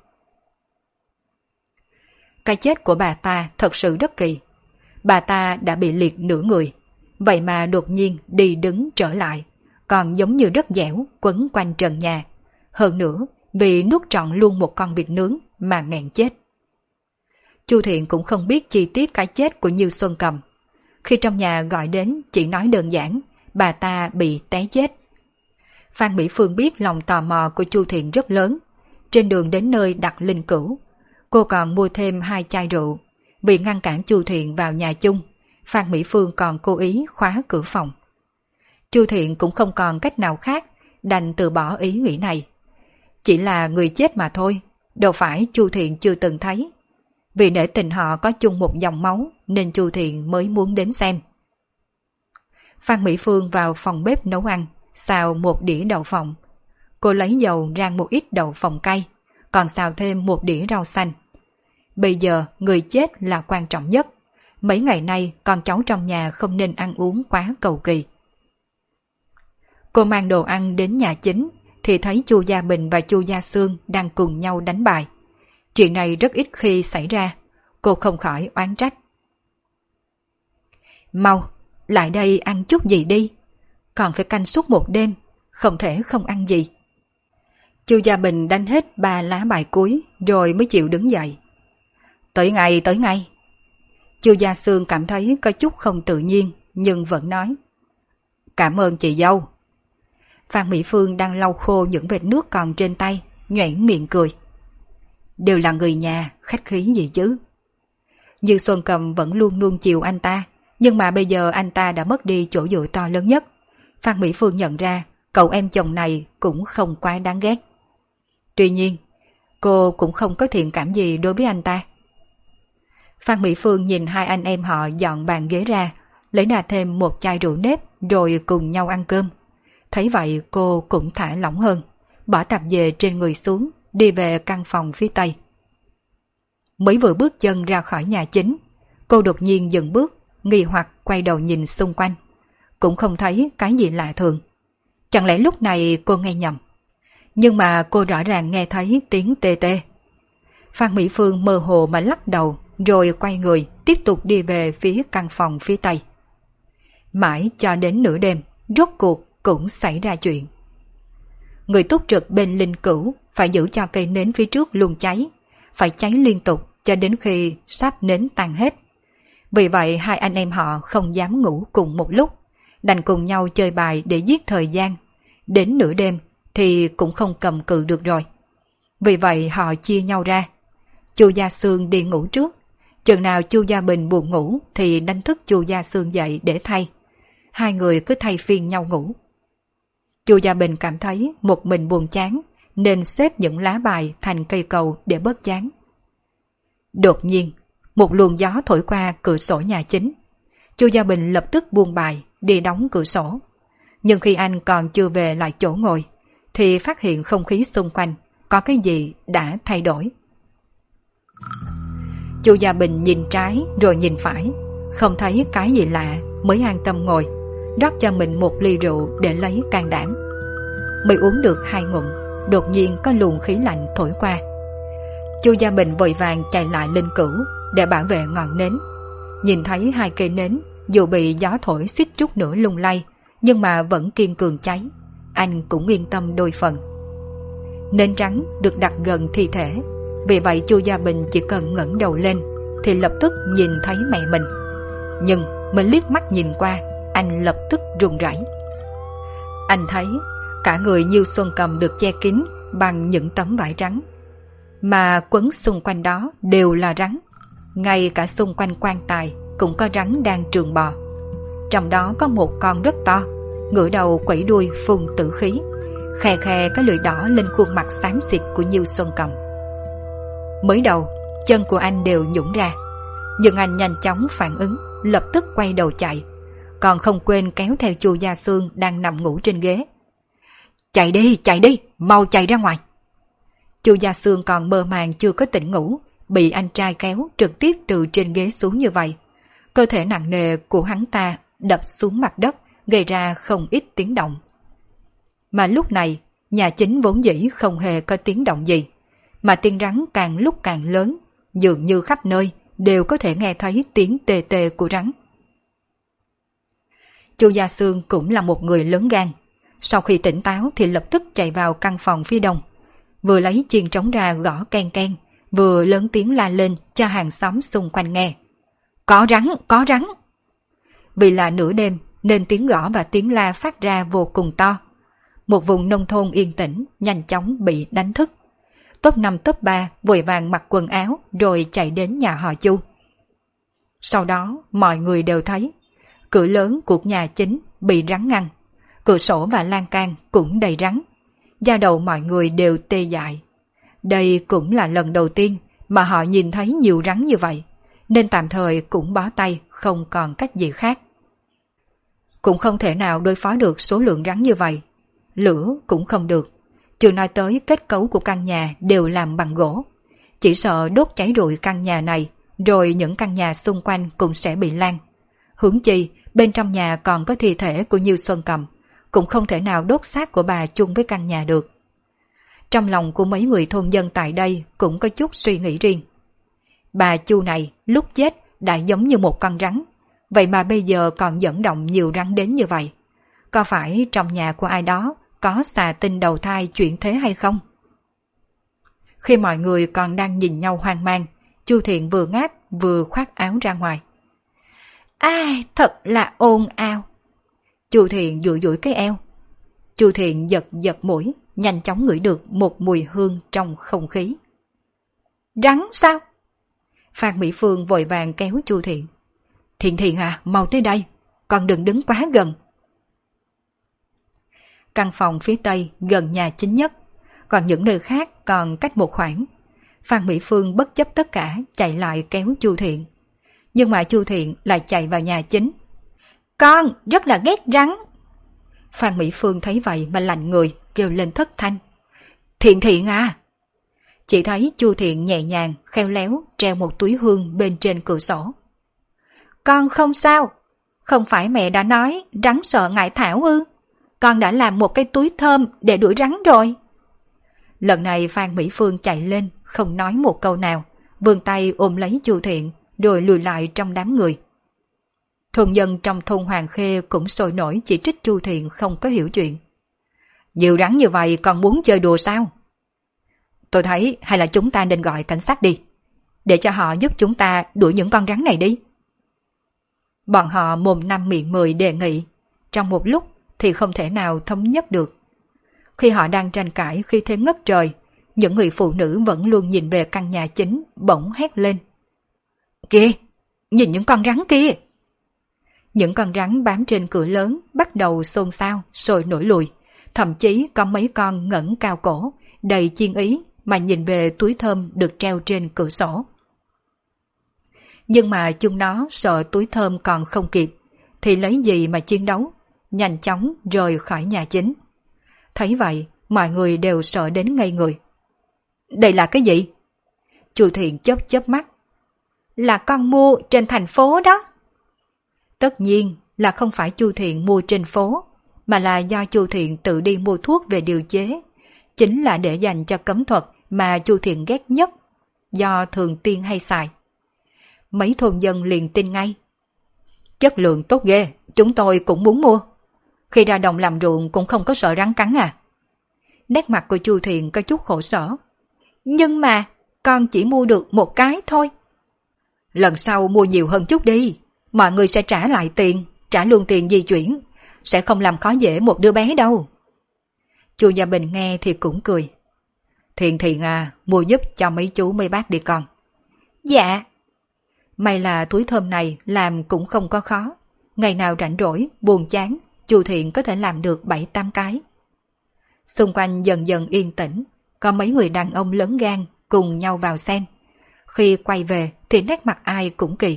Cái chết của bà ta thật sự rất kỳ. Bà ta đã bị liệt nửa người, vậy mà đột nhiên đi đứng trở lại, còn giống như rất dẻo quấn quanh trần nhà. Hơn nữa, vì nuốt trọn luôn một con vịt nướng mà nghẹn chết. Chu Thiện cũng không biết chi tiết cái chết của Nhiêu Xuân Cầm. Khi trong nhà gọi đến chỉ nói đơn giản, bà ta bị té chết. Phan Mỹ Phương biết lòng tò mò của Chu Thiện rất lớn. Trên đường đến nơi đặt linh cữu, cô còn mua thêm 2 chai rượu. Vì ngăn cản Chu Thiện vào nhà chung, Phan Mỹ Phương còn cố ý khóa cửa phòng. Chu Thiện cũng không còn cách nào khác, đành từ bỏ ý nghĩ này. Chỉ là người chết mà thôi, đâu phải Chu Thiện chưa từng thấy. Vì nể tình họ có chung một dòng máu nên Chu Thiện mới muốn đến xem. Phan Mỹ Phương vào phòng bếp nấu ăn, xào một đĩa đậu phộng. Cô lấy dầu rang một ít đậu phộng cay, còn xào thêm một đĩa rau xanh. Bây giờ người chết là quan trọng nhất. Mấy ngày nay con cháu trong nhà không nên ăn uống quá cầu kỳ. Cô mang đồ ăn đến nhà chính thì thấy Chu Gia Bình và Chu Gia Xương đang cùng nhau đánh bài. Chuyện này rất ít khi xảy ra, cô không khỏi oán trách. Mau, lại đây ăn chút gì đi, còn phải canh suốt một đêm, không thể không ăn gì. Chu Gia Bình đánh hết 3 lá bài cuối rồi mới chịu đứng dậy. Tới ngay, tới ngay. Chu Gia Xương cảm thấy có chút không tự nhiên, nhưng vẫn nói. Cảm ơn chị dâu. Phan Mỹ Phương đang lau khô những vệt nước còn trên tay, nhoẻn miệng cười. Đều là người nhà, khách khí gì chứ. Như Xuân Cầm vẫn luôn nuông chiều anh ta, nhưng mà bây giờ anh ta đã mất đi chỗ dựa to lớn nhất. Phan Mỹ Phương nhận ra cậu em chồng này cũng không quá đáng ghét. Tuy nhiên, cô cũng không có thiện cảm gì đối với anh ta. Phan Mỹ Phương nhìn hai anh em họ dọn bàn ghế ra, lấy ra thêm một chai rượu nếp rồi cùng nhau ăn cơm, Thấy vậy cô cũng thả lỏng hơn, bỏ tạp dề trên người xuống, đi về căn phòng phía tây. Mới vừa bước chân ra khỏi nhà chính, cô đột nhiên dừng bước, nghi hoặc quay đầu nhìn xung quanh. Cũng không thấy cái gì lạ thường. Chẳng lẽ lúc này cô nghe nhầm? Nhưng mà cô rõ ràng nghe thấy tiếng tê tê. Phan Mỹ Phương mơ hồ mà lắc đầu, rồi quay người tiếp tục đi về phía căn phòng phía tây. Mãi cho đến nửa đêm, rốt cuộc cũng xảy ra chuyện. Người túc trực bên linh cữu phải giữ cho cây nến phía trước luôn cháy, phải cháy liên tục cho đến khi sáp nến tan hết. Vì vậy hai anh em họ không dám ngủ cùng một lúc, đành cùng nhau chơi bài để giết thời gian. Đến nửa đêm thì cũng không cầm cự được rồi. Vì vậy họ chia nhau ra. Chu Gia Xương đi ngủ trước, chừng nào Chu Gia Bình buồn ngủ thì đánh thức Chu Gia Xương dậy để thay. Hai người cứ thay phiên nhau ngủ. Chu Gia Bình cảm thấy một mình buồn chán, nên xếp những lá bài thành cây cầu để bớt chán. Đột nhiên, một luồng gió thổi qua cửa sổ nhà chính. Chu Gia Bình lập tức buông bài, đi đóng cửa sổ. Nhưng khi anh còn chưa về lại chỗ ngồi, thì phát hiện không khí xung quanh có cái gì đã thay đổi. Chu Gia Bình nhìn trái rồi nhìn phải, không thấy cái gì lạ mới an tâm ngồi, rót cho mình một ly rượu để lấy can đảm. Mới uống được 2 ngụm, đột nhiên có luồng khí lạnh thổi qua. Chu Gia Bình vội vàng chạy lại linh cữu để bảo vệ ngọn nến. Nhìn thấy 2 cây nến dù bị gió thổi xích chút nữa lung lay, nhưng mà vẫn kiên cường cháy, anh cũng yên tâm đôi phần. Nến trắng được đặt gần thi thể, vì vậy Chu Gia Bình chỉ cần ngẩng đầu lên thì lập tức nhìn thấy mẹ mình. Nhưng mình liếc mắt nhìn qua, anh lập tức run rẩy. Anh thấy cả người Nhiêu Xuân Cầm được che kín bằng những tấm vải trắng, mà quấn xung quanh đó đều là rắn. Ngay cả xung quanh quan tài cũng có rắn đang trường bò. Trong đó có một con rất to, ngửa đầu quẩy đuôi phun tử khí, khè khè cái lưỡi đỏ lên khuôn mặt xám xịt của Nhiêu Xuân Cầm. Mới đầu chân của anh đều nhũn ra, nhưng anh nhanh chóng phản ứng, lập tức quay đầu chạy, còn không quên kéo theo Chu Gia Xương đang nằm ngủ trên ghế. Chạy đi, mau chạy ra ngoài. Chu Gia Xương còn mơ màng chưa có tỉnh ngủ, bị anh trai kéo trực tiếp từ trên ghế xuống như vậy. Cơ thể nặng nề của hắn ta đập xuống mặt đất, gây ra không ít tiếng động. Mà lúc này, nhà chính vốn dĩ không hề có tiếng động gì, mà tiếng rắn càng lúc càng lớn, dường như khắp nơi đều có thể nghe thấy tiếng tê tê của rắn. Chu Gia Xương cũng là một người lớn gan. Sau khi tỉnh táo thì lập tức chạy vào căn phòng phía đông, vừa lấy chiên trống ra gõ ken ken, vừa lớn tiếng la lên cho hàng xóm xung quanh nghe. Có rắn! Vì là nửa đêm nên tiếng gõ và tiếng la phát ra vô cùng to. Một vùng nông thôn yên tĩnh nhanh chóng bị đánh thức. Top 5 top 3 vội vàng mặc quần áo rồi chạy đến nhà họ Chu. Sau đó mọi người đều thấy cửa lớn của nhà chính bị rắn ngăn, cửa sổ và lan can cũng đầy rắn. Da đầu mọi người đều tê dại. Đây cũng là lần đầu tiên mà họ nhìn thấy nhiều rắn như vậy, nên tạm thời cũng bó tay, không còn cách gì khác. Cũng không thể nào đối phó được số lượng rắn như vậy. Lửa cũng không được, chưa nói tới kết cấu của căn nhà đều làm bằng gỗ. Chỉ sợ đốt cháy rụi căn nhà này, rồi những căn nhà xung quanh cũng sẽ bị lan. Huống chi, bên trong nhà còn có thi thể của Nhiêu Xuân Cầm, cũng không thể nào đốt xác của bà chung với căn nhà được. Trong lòng của mấy người thôn dân tại đây cũng có chút suy nghĩ riêng. Bà Chu này lúc chết đã giống như một con rắn, vậy mà bây giờ còn dẫn động nhiều rắn đến như vậy. Có phải trong nhà của ai đó có xà tinh đầu thai chuyển thế hay không? Khi mọi người còn đang nhìn nhau hoang mang, Chu Thiện vừa ngáp vừa khoác áo ra ngoài. Ai, thật là ồn ào. Chu Thiện dụi dụi cái eo. Chu Thiện giật giật mũi, nhanh chóng ngửi được một mùi hương trong không khí. Rắn sao? Phan Mỹ Phương vội vàng kéo Chu Thiện. Thiện à, mau tới đây, con đừng đứng quá gần. Căn phòng phía tây gần nhà chính nhất, còn những nơi khác còn cách một khoảng. Phan Mỹ Phương bất chấp tất cả chạy lại kéo Chu Thiện. Nhưng mà Chu Thiện lại chạy vào nhà chính. Con rất là ghét rắn. Phan Mỹ Phương thấy vậy mà lạnh người, kêu lên thất thanh. Thiện Thiện à! Chỉ thấy Chu Thiện nhẹ nhàng, khéo léo treo một túi hương bên trên cửa sổ. Con không sao, không phải mẹ đã nói rắn sợ ngải thảo ư? Con đã làm một cái túi thơm để đuổi rắn rồi. Lần này Phan Mỹ Phương chạy lên, không nói một câu nào, vươn tay ôm lấy Chu Thiện, rồi lùi lại trong đám người. Thôn dân trong thôn Hoàng Khê cũng sôi nổi chỉ trích Chu Thiện không có hiểu chuyện. Nhiều rắn như vậy còn muốn chơi đùa sao? Tôi thấy hay là chúng ta nên gọi cảnh sát đi, để cho họ giúp chúng ta đuổi những con rắn này đi. Bọn họ mồm năm miệng mười đề nghị, trong một lúc thì không thể nào thống nhất được. Khi họ đang tranh cãi khi thế ngất trời, những người phụ nữ vẫn luôn nhìn về căn nhà chính, bỗng hét lên. Kìa, nhìn những con rắn kia! Những con rắn bám trên cửa lớn bắt đầu xôn xao, sôi nổi lùi, thậm chí có mấy con ngẩng cao cổ, đầy chiên ý mà nhìn về túi thơm được treo trên cửa sổ. Nhưng mà chúng nó sợ túi thơm còn không kịp, thì lấy gì mà chiến đấu, nhanh chóng rời khỏi nhà chính. Thấy vậy, mọi người đều sợ đến ngây người. Đây là cái gì? Chu Thiện chớp chớp mắt. Là con mua trên thành phố đó. Tất nhiên là không phải Chu Thiện mua trên phố, mà là do Chu Thiện tự đi mua thuốc về điều chế. Chính là để dành cho cấm thuật mà Chu Thiện ghét nhất, do thường tiên hay xài. Mấy thôn dân liền tin ngay. Chất lượng tốt ghê, chúng tôi cũng muốn mua. Khi ra đồng làm ruộng cũng không có sợ rắn cắn à? Nét mặt của Chu Thiện có chút khổ sở. Nhưng mà con chỉ mua được một cái thôi. Lần sau mua nhiều hơn chút đi, mọi người sẽ trả lại tiền, trả luôn tiền di chuyển, sẽ không làm khó dễ một đứa bé đâu. Chu Gia Bình nghe thì cũng cười. Thiện Thiện à, mua giúp cho mấy chú mấy bác đi con. Dạ. May là túi thơm này làm cũng không có khó. Ngày nào rảnh rỗi, buồn chán, Chu Thiện có thể làm được 7-8 cái. Xung quanh dần dần yên tĩnh, có mấy người đàn ông lớn gan cùng nhau vào xem. Khi quay về thì nét mặt ai cũng kỳ.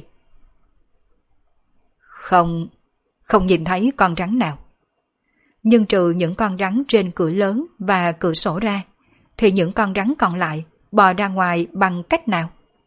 Không nhìn thấy con rắn nào. Nhưng trừ những con rắn trên cửa lớn và cửa sổ ra, thì những con rắn còn lại bò ra ngoài bằng cách nào?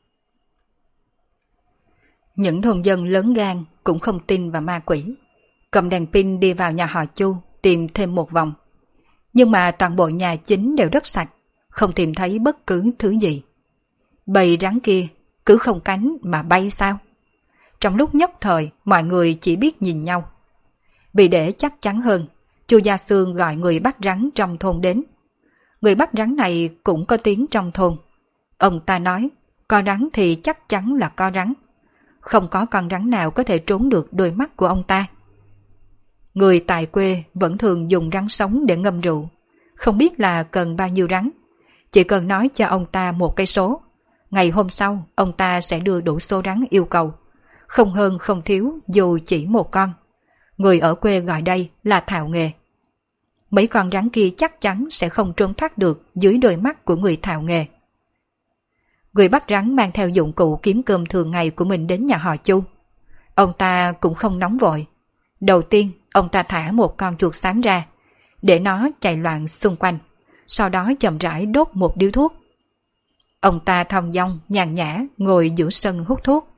Những thôn dân lớn gan cũng không tin vào ma quỷ, cầm đèn pin đi vào nhà họ Chu tìm thêm một vòng. Nhưng mà toàn bộ nhà chính đều rất sạch, không tìm thấy bất cứ thứ gì. Bầy rắn kia cứ không cánh mà bay sao? Trong lúc nhất thời mọi người chỉ biết nhìn nhau. Vì để chắc chắn hơn, Chu Gia Xương gọi người bắt rắn trong thôn đến. Người bắt rắn này cũng có tiếng trong thôn. Ông ta nói, có rắn thì chắc chắn là có rắn. Không có con rắn nào có thể trốn được đôi mắt của ông ta. Người tại quê vẫn thường dùng rắn sống để ngâm rượu. Không biết là cần bao nhiêu rắn. Chỉ cần nói cho ông ta một cái số. Ngày hôm sau, ông ta sẽ đưa đủ số rắn yêu cầu. Không hơn không thiếu dù chỉ một con. Người ở quê gọi đây là thạo nghề. Mấy con rắn kia chắc chắn sẽ không trốn thoát được dưới đôi mắt của người thạo nghề. Người bắt rắn mang theo dụng cụ kiếm cơm thường ngày của mình đến nhà họ Chu. Ông ta cũng không nóng vội. Đầu tiên, ông ta thả một con chuột xám ra, để nó chạy loạn xung quanh, sau đó chậm rãi đốt một điếu thuốc. Ông ta thong dong, nhàn nhã, ngồi giữa sân hút thuốc.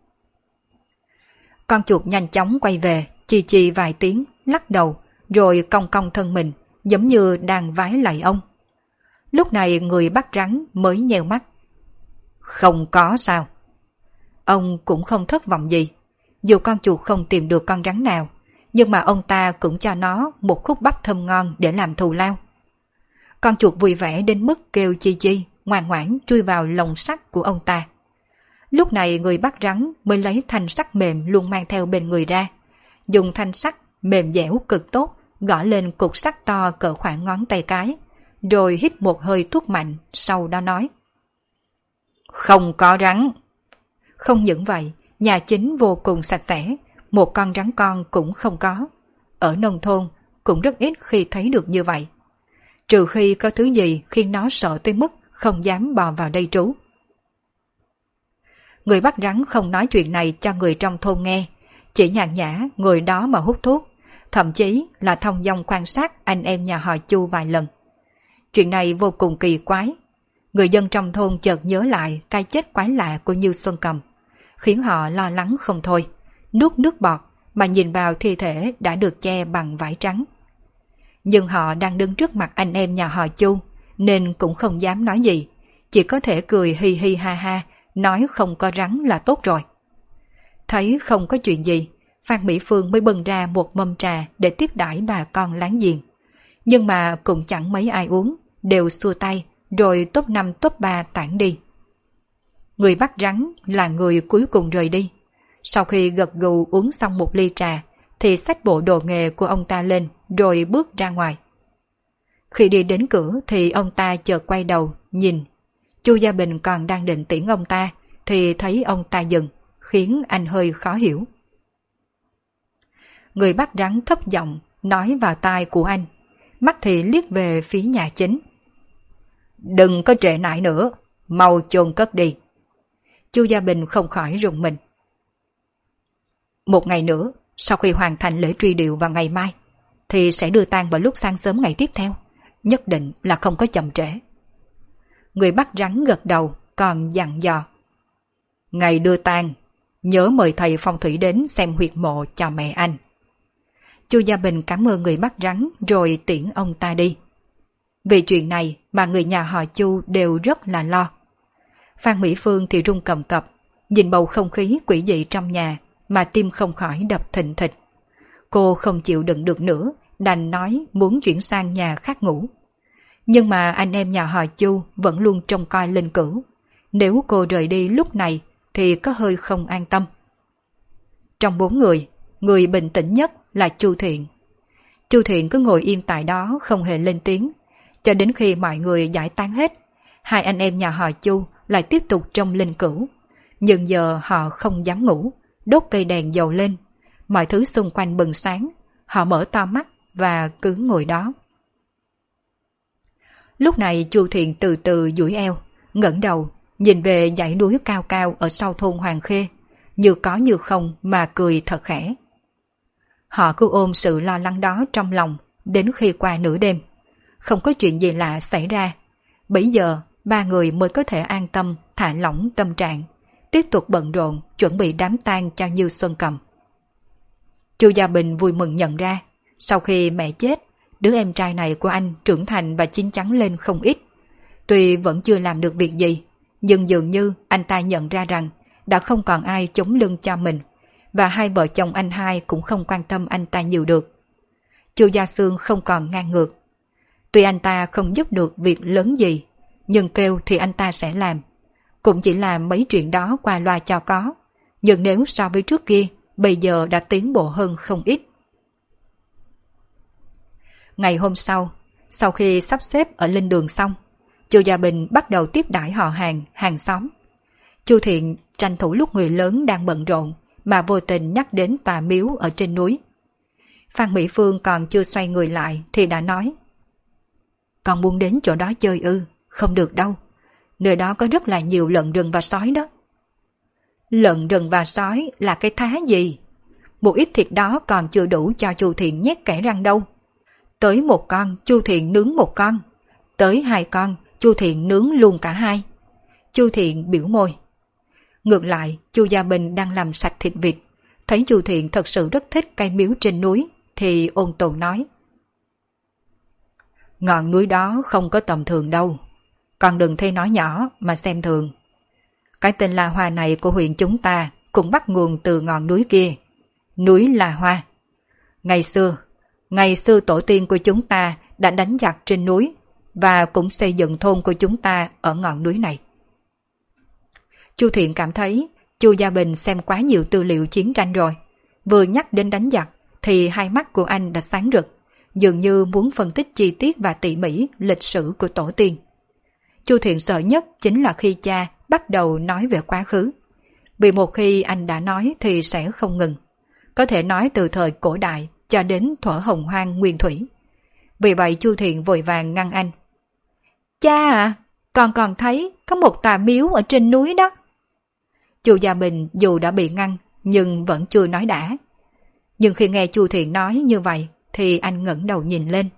Con chuột nhanh chóng quay về, chi chi vài tiếng, lắc đầu, rồi cong cong thân mình, giống như đang vái lạy ông. Lúc này người bắt rắn mới nheo mắt. Không có sao. Ông cũng không thất vọng gì. Dù con chuột không tìm được con rắn nào, nhưng mà ông ta cũng cho nó một khúc bắp thơm ngon để làm thù lao. Con chuột vui vẻ đến mức kêu chi chi, ngoan ngoãn chui vào lồng sắt của ông ta. Lúc này người bắt rắn mới lấy thanh sắt mềm luôn mang theo bên người ra, dùng thanh sắt mềm dẻo cực tốt gõ lên cục sắt to cỡ khoảng ngón tay cái, rồi hít một hơi thuốc mạnh, sau đó nói. Không có rắn. Không những vậy, nhà chính vô cùng sạch sẽ, một con rắn con cũng không có. Ở nông thôn cũng rất ít khi thấy được như vậy. Trừ khi có thứ gì khiến nó sợ tới mức không dám bò vào đây trú. Người bắt rắn không nói chuyện này cho người trong thôn nghe, chỉ nhàn nhã ngồi đó mà hút thuốc, thậm chí là thông dong quan sát anh em nhà họ Chu vài lần. Chuyện này vô cùng kỳ quái. Người dân trong thôn chợt nhớ lại cái chết quái lạ của Như Xuân Cầm, khiến họ lo lắng không thôi, nuốt nước bọt mà nhìn vào thi thể đã được che bằng vải trắng. Nhưng họ đang đứng trước mặt anh em nhà họ Chu nên cũng không dám nói gì, chỉ có thể cười hi hi ha ha, nói không có rắn là tốt rồi. Thấy không có chuyện gì, Phan Mỹ Phương mới bưng ra một mâm trà để tiếp đãi bà con láng giềng. Nhưng mà cũng chẳng mấy ai uống, đều xua tay, rồi top 5 top 3 tản đi. Người bắt rắn là người cuối cùng rời đi. Sau khi gật gù uống xong một ly trà, thì xách bộ đồ nghề của ông ta lên, rồi bước ra ngoài. Khi đi đến cửa thì ông ta chợt quay đầu, nhìn. Chu Gia Bình còn đang định tiễn ông ta, thì thấy ông ta dừng, khiến anh hơi khó hiểu. Người bắt rắn thấp giọng, nói vào tai của anh, mắt thì liếc về phía nhà chính. Đừng có trễ nải nữa, mau chôn cất đi. Chu Gia Bình không khỏi rùng mình. Một ngày nữa, sau khi hoàn thành lễ truy điệu vào ngày mai, thì sẽ đưa tang vào lúc sáng sớm ngày tiếp theo, nhất định là không có chậm trễ. Người bắt rắn gật đầu, còn dặn dò. Ngày đưa tang, nhớ mời thầy phong thủy đến xem huyệt mộ cho mẹ anh. Chu Gia Bình cảm ơn người bắt rắn rồi tiễn ông ta đi. Vì chuyện này mà người nhà họ Chu đều rất là lo. Phan Mỹ Phương thì run cầm cập, nhìn bầu không khí quỷ dị trong nhà mà tim không khỏi đập thình thịch. Cô không chịu đựng được nữa, đành nói muốn chuyển sang nhà khác ngủ. Nhưng mà anh em nhà họ Chu vẫn luôn trông coi linh cữu. Nếu cô rời đi lúc này thì có hơi không an tâm. Trong 4 người, người bình tĩnh nhất là Chu Thiện. Chu Thiện cứ ngồi im tại đó không hề lên tiếng, cho đến khi mọi người giải tán hết. Hai anh em nhà họ Chu lại tiếp tục trong linh cữu. Nhưng giờ họ không dám ngủ, đốt cây đèn dầu lên. Mọi thứ xung quanh bừng sáng, họ mở to mắt và cứ ngồi đó. Lúc này Chu Thiện từ từ duỗi eo, ngẩng đầu, nhìn về dãy núi cao cao ở sau thôn Hoàng Khê, như có như không mà cười thật khẽ. Họ cứ ôm sự lo lắng đó trong lòng đến khi qua nửa đêm. Không có chuyện gì lạ xảy ra. Bấy giờ 3 người mới có thể an tâm thả lỏng tâm trạng, tiếp tục bận rộn chuẩn bị đám tang cho Như Xuân Cầm. Chu Gia Bình vui mừng nhận ra, sau khi mẹ chết, đứa em trai này của anh trưởng thành và chín chắn lên không ít. Tuy vẫn chưa làm được việc gì, nhưng dường như anh ta nhận ra rằng đã không còn ai chống lưng cho mình, và hai vợ chồng anh hai cũng không quan tâm anh ta nhiều được. Chu Gia Xương không còn ngang ngược. Tuy anh ta không giúp được việc lớn gì, nhưng kêu thì anh ta sẽ làm. Cũng chỉ làm mấy chuyện đó qua loa cho có, nhưng nếu so với trước kia, bây giờ đã tiến bộ hơn không ít. Ngày hôm sau khi sắp xếp ở linh đường xong, Chu Gia Bình bắt đầu tiếp đãi họ hàng xóm. Chu Thiện tranh thủ lúc người lớn đang bận rộn mà vô tình nhắc đến tòa miếu ở trên núi. Phan Mỹ Phương còn chưa xoay người lại thì đã nói: Con muốn đến chỗ đó chơi ư? Không được đâu. Nơi đó có rất là nhiều lợn rừng và sói đó. Lợn rừng và sói là cái thá gì? Một ít thịt đó còn chưa đủ cho Chu Thiện nhét kẽ răng đâu. Tới 1 con, Chu Thiện nướng 1 con. Tới 2 con, Chu Thiện nướng luôn cả 2. Chu Thiện biểu môi. Ngược lại, Chu Gia Bình đang làm sạch thịt vịt, thấy Chu Thiện thật sự rất thích cây miếu trên núi, thì ôn tồn nói: Ngọn núi đó không có tầm thường đâu, con đừng thấy nó nhỏ mà xem thường. Cái tên La Hoa này của huyện chúng ta cũng bắt nguồn từ ngọn núi kia, núi La Hoa. Ngày xưa tổ tiên của chúng ta đã đánh giặc trên núi và cũng xây dựng thôn của chúng ta ở ngọn núi này. Chu Thiện cảm thấy Chu Gia Bình xem quá nhiều tư liệu chiến tranh rồi. Vừa nhắc đến đánh giặc thì hai mắt của anh đã sáng rực, dường như muốn phân tích chi tiết và tỉ mỉ lịch sử của tổ tiên. Chu Thiện sợ nhất chính là khi cha bắt đầu nói về quá khứ. Vì một khi anh đã nói thì sẽ không ngừng. Có thể nói từ thời cổ đại cho đến thuở hồng hoang nguyên thủy. Vì vậy Chu Thiện vội vàng ngăn anh. Cha à, con còn thấy có một tòa miếu ở trên núi đó. Chu Gia Bình dù đã bị ngăn nhưng vẫn chưa nói đã. Nhưng khi nghe Chu Thiện nói như vậy thì anh ngẩng đầu nhìn lên.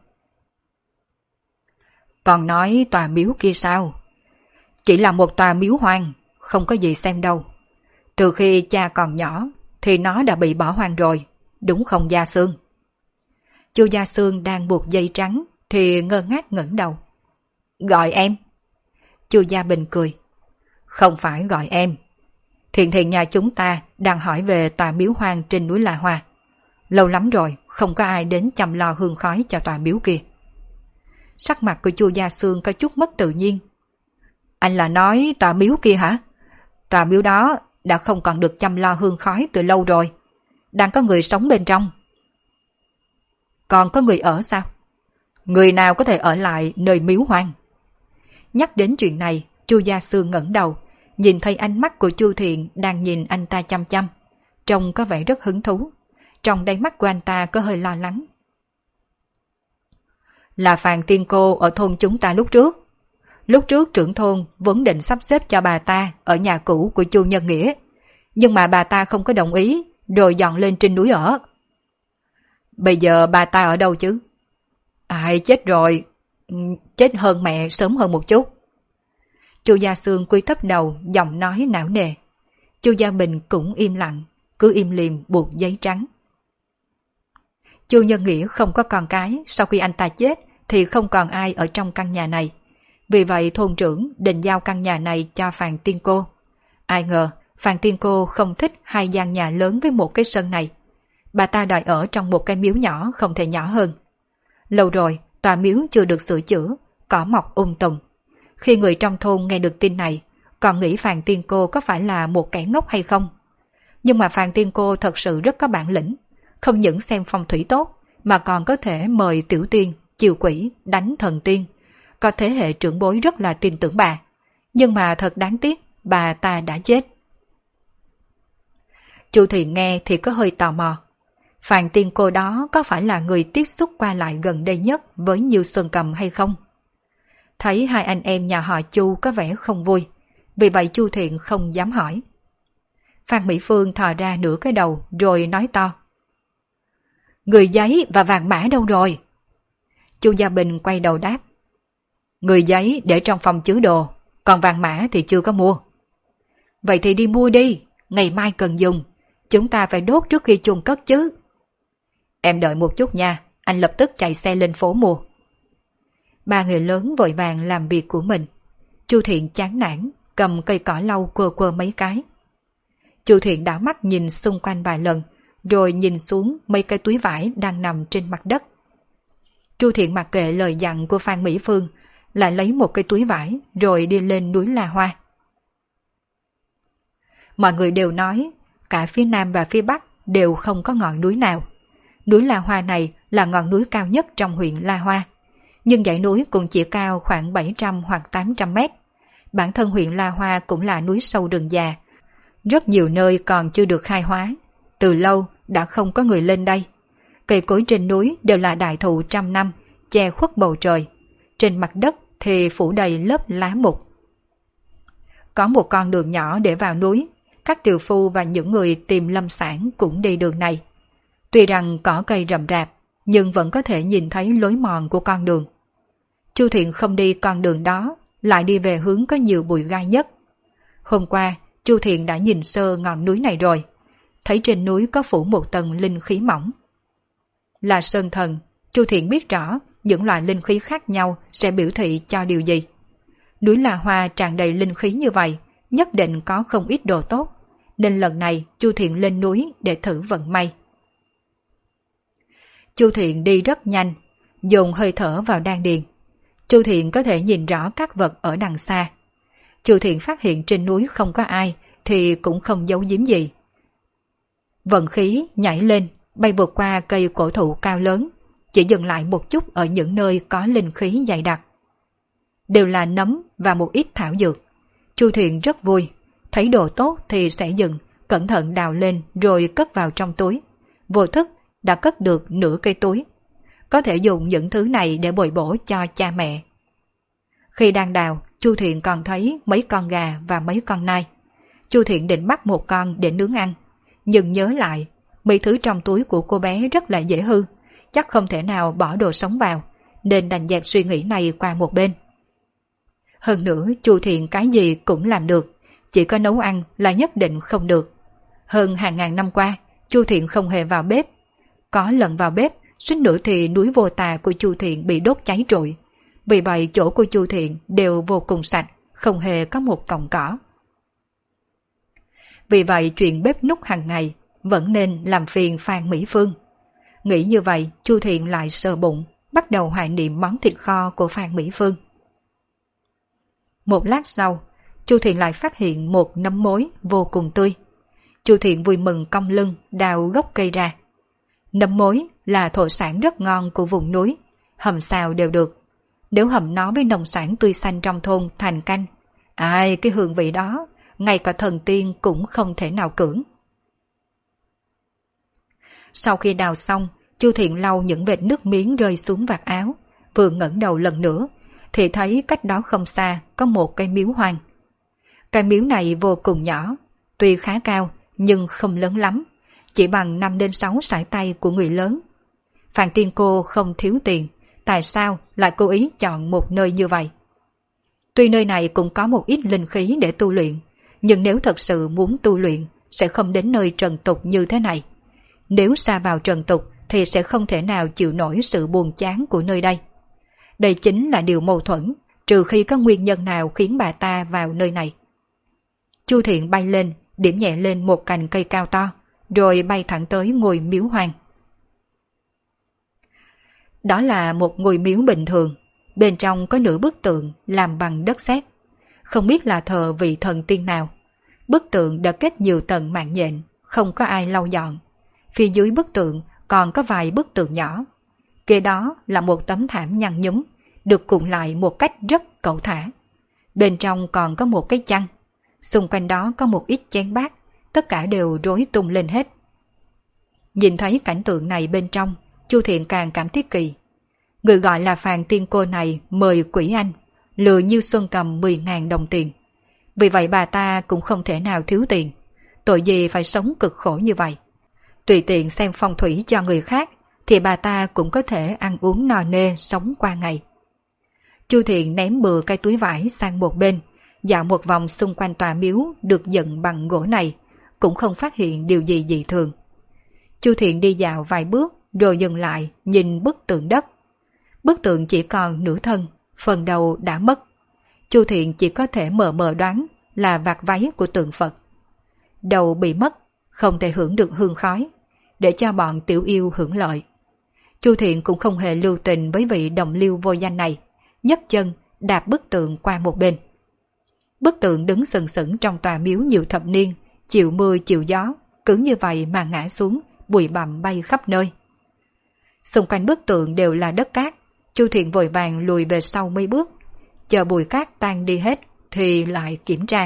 Còn nói tòa miếu kia sao? Chỉ là một tòa miếu hoang, không có gì xem đâu. Từ khi cha còn nhỏ thì nó đã bị bỏ hoang rồi, đúng không Gia Sương? Chu Gia Sương đang buộc dây trắng thì ngơ ngác ngẩng đầu. Gọi em. Chu Gia Bình cười. Không phải gọi em. Thiện thiện nhà chúng ta đang hỏi về tòa miếu hoang trên núi La Hoa. Lâu lắm rồi không có ai đến chăm lo hương khói cho tòa miếu kia. Sắc mặt của Chu Gia Sương có chút mất tự nhiên. Anh là nói tòa miếu kia hả? Tòa miếu đó đã không còn được chăm lo hương khói từ lâu rồi. Đang có người sống bên trong. Còn có người ở sao? Người nào có thể ở lại nơi miếu hoang? Nhắc đến chuyện này, Chu Gia Sương ngẩng đầu, nhìn thấy ánh mắt của Chu Thiện đang nhìn anh ta chăm chăm. Trông có vẻ rất hứng thú. Trong đáy mắt của anh ta có hơi lo lắng. Là Phàn Tiên Cô ở thôn chúng ta lúc trước. Lúc trước trưởng thôn vốn định sắp xếp cho bà ta ở nhà cũ của Chu Nhân Nghĩa. Nhưng mà bà ta không có đồng ý, rồi dọn lên trên núi ở. Bây giờ bà ta ở đâu chứ? Ai chết rồi. Chết hơn mẹ sớm hơn một chút. Chu Gia Sương cúi thấp đầu, giọng nói não nề. Chu Gia Bình cũng im lặng, cứ im lìm buộc giấy trắng. Chu Nhân Nghĩa không có con cái, sau khi anh ta chết thì không còn ai ở trong căn nhà này. Vì vậy thôn trưởng định giao căn nhà này cho Phàn Tiên Cô. Ai ngờ Phàn Tiên Cô không thích hai gian nhà lớn với một cái sân này. Bà ta đòi ở trong một cái miếu nhỏ không thể nhỏ hơn. Lâu rồi tòa miếu chưa được sửa chữa, cỏ mọc tùm. Khi người trong thôn nghe được tin này, còn nghĩ Phàn Tiên Cô có phải là một kẻ ngốc hay không. Nhưng mà Phàn Tiên Cô thật sự rất có bản lĩnh, không những xem phong thủy tốt mà còn có thể mời tiểu tiên, chiêu quỷ, đánh thần tiên. Có thế hệ trưởng bối rất là tin tưởng bà. Nhưng mà thật đáng tiếc, bà ta đã chết. Chu Thiện nghe thì có hơi tò mò. Phàn Tiên Cô đó có phải là người tiếp xúc qua lại gần đây nhất với Như Xuân Cầm hay không? Thấy hai anh em nhà họ Chu có vẻ không vui, vì vậy Chu Thiện không dám hỏi. Phan Mỹ Phương thò ra nửa cái đầu rồi nói to. Người giấy và vàng mã đâu rồi? Chu Gia Bình quay đầu đáp. Người giấy để trong phòng chứa đồ, còn vàng mã thì chưa có mua. Vậy thì đi mua đi, ngày mai cần dùng, chúng ta phải đốt trước khi chôn cất chứ. Em đợi một chút nha, anh lập tức chạy xe lên phố mua. Ba người lớn vội vàng làm việc của mình. Chu Thiện chán nản, cầm cây cỏ lau quơ quơ mấy cái. Chu Thiện đảo mắt nhìn xung quanh vài lần, rồi nhìn xuống mấy cái túi vải đang nằm trên mặt đất. Chu Thiện mặc kệ lời dặn của Phan Mỹ Phương, lại lấy một cái túi vải rồi đi lên núi La Hoa. Mọi người đều nói, cả phía Nam và phía Bắc đều không có ngọn núi nào. Núi La Hoa này là ngọn núi cao nhất trong huyện La Hoa, nhưng dãy núi cũng chỉ cao khoảng 700 hoặc 800 mét. Bản thân huyện La Hoa cũng là núi sâu rừng già, rất nhiều nơi còn chưa được khai hóa, từ lâu đã không có người lên đây. Cây cối trên núi đều là đại thụ trăm năm, che khuất bầu trời. Trên mặt đất thì phủ đầy lớp lá mục. Có một con đường nhỏ để vào núi, các tiều phu và những người tìm lâm sản cũng đi đường này. Tuy rằng cỏ cây rậm rạp, nhưng vẫn có thể nhìn thấy lối mòn của con đường. Chu Thiện không đi con đường đó, lại đi về hướng có nhiều bụi gai nhất. Hôm qua, Chu Thiện đã nhìn sơ ngọn núi này rồi, thấy trên núi có phủ một tầng linh khí mỏng. Là sơn thần, Chu Thiện biết rõ những loại linh khí khác nhau sẽ biểu thị cho điều gì. Núi La Hoa tràn đầy linh khí như vậy, nhất định có không ít đồ tốt, nên lần này Chu Thiện lên núi để thử vận may. Chu Thiện đi rất nhanh, dồn hơi thở vào đan điền. Chu Thiện có thể nhìn rõ các vật ở đằng xa. Chu Thiện phát hiện trên núi không có ai thì cũng không giấu giếm gì. Vận khí nhảy lên, bay vượt qua cây cổ thụ cao lớn, chỉ dừng lại một chút ở những nơi có linh khí dày đặc. Đều là nấm và một ít thảo dược. Chu Thiện rất vui, thấy đồ tốt thì sẽ dừng, cẩn thận đào lên rồi cất vào trong túi. Vô thức đã cất được nửa cây túi. Có thể dùng những thứ này để bồi bổ cho cha mẹ. Khi đang đào, Chu Thiện còn thấy mấy con gà và mấy con nai. Chu Thiện định bắt một con để nướng ăn, nhưng nhớ lại, mấy thứ trong túi của cô bé rất là dễ hư, chắc không thể nào bỏ đồ sống vào, nên đành dẹp suy nghĩ này qua một bên. Hơn nữa Chu Thiện cái gì cũng làm được, chỉ có nấu ăn là nhất định không được. Hơn hàng ngàn năm qua, Chu Thiện không hề vào bếp. Có lần vào bếp, suýt nữa thì núi vô tà của Chu Thiện bị đốt cháy trụi. Vì vậy chỗ của Chu Thiện đều vô cùng sạch, không hề có một cọng cỏ. Vì vậy chuyện bếp núc hàng ngày vẫn nên làm phiền Phan Mỹ Phương. Nghĩ như vậy, Chu Thiện lại sờ bụng, bắt đầu hoài niệm món thịt kho của Phan Mỹ Phương. Một lát sau, Chu Thiện lại phát hiện một nấm mối vô cùng tươi. Chu Thiện vui mừng cong lưng đào gốc cây ra. Nấm mối là thổ sản rất ngon của vùng núi, hầm xào đều được. Nếu hầm nó với nông sản tươi xanh trong thôn thành canh, ai cái hương vị đó, ngay cả thần tiên cũng không thể nào cưỡng. Sau khi đào xong, Chu Thiện lau những vệt nước miếng rơi xuống vạt áo, vừa ngẩng đầu lần nữa, thì thấy cách đó không xa có một cây miếu hoang. Cây miếu này vô cùng nhỏ, tuy khá cao nhưng không lớn lắm, chỉ bằng 5 đến 6 sải tay của người lớn. Phan Tiên Cô không thiếu tiền, tại sao lại cố ý chọn một nơi như vậy? Tuy nơi này cũng có một ít linh khí để tu luyện, nhưng nếu thật sự muốn tu luyện sẽ không đến nơi trần tục như thế này. Nếu xa vào trần tục thì sẽ không thể nào chịu nổi sự buồn chán của nơi đây. Đây chính là điều mâu thuẫn, trừ khi có nguyên nhân nào khiến bà ta vào nơi này. Chu Thiện bay lên, điểm nhẹ lên một cành cây cao to, rồi bay thẳng tới ngôi miếu hoang. Đó là một ngôi miếu bình thường, bên trong có nửa bức tượng làm bằng đất sét. Không biết là thờ vị thần tiên nào. Bức tượng đã kết nhiều tầng mạng nhện, không có ai lau dọn. Phía dưới bức tượng còn có vài bức tượng nhỏ. Kế đó là một tấm thảm nhăn nhúm, được cuộn lại một cách rất cẩu thả. Bên trong còn có một cái chăn. Xung quanh đó có một ít chén bát, tất cả đều rối tung lên hết. Nhìn thấy cảnh tượng này bên trong, Chu Thiện càng cảm thấy kỳ. Người gọi là Phan Tiên Cô này mời quỷ anh, lừa Như Xuân Cầm 10.000 đồng tiền. Vì vậy bà ta cũng không thể nào thiếu tiền. Tội gì phải sống cực khổ như vậy. Tùy tiện xem phong thủy cho người khác, thì bà ta cũng có thể ăn uống no nê sống qua ngày. Chu Thiện ném bừa cái túi vải sang một bên, dạo một vòng xung quanh tòa miếu được dựng bằng gỗ này, cũng không phát hiện điều gì dị thường. Chu Thiện đi dạo vài bước rồi dừng lại nhìn bức tượng đất. Bức tượng chỉ còn nửa thân, phần đầu đã mất. Chu Thiện chỉ có thể mờ mờ đoán là vạt váy của tượng Phật. Đầu bị mất, không thể hưởng được hương khói, để cho bọn tiểu yêu hưởng lợi. Chu Thiện cũng không hề lưu tình với vị đồng liêu vô danh này, nhấc chân đạp bức tượng qua một bên. Bức tượng đứng sừng sững trong tòa miếu nhiều thập niên, chịu mưa chịu gió, cứ như vậy mà ngã xuống, bụi bặm bay khắp nơi. Xung quanh bức tượng đều là đất cát. Chu Thiện vội vàng lùi về sau mấy bước, chờ bụi cát tan đi hết thì lại kiểm tra.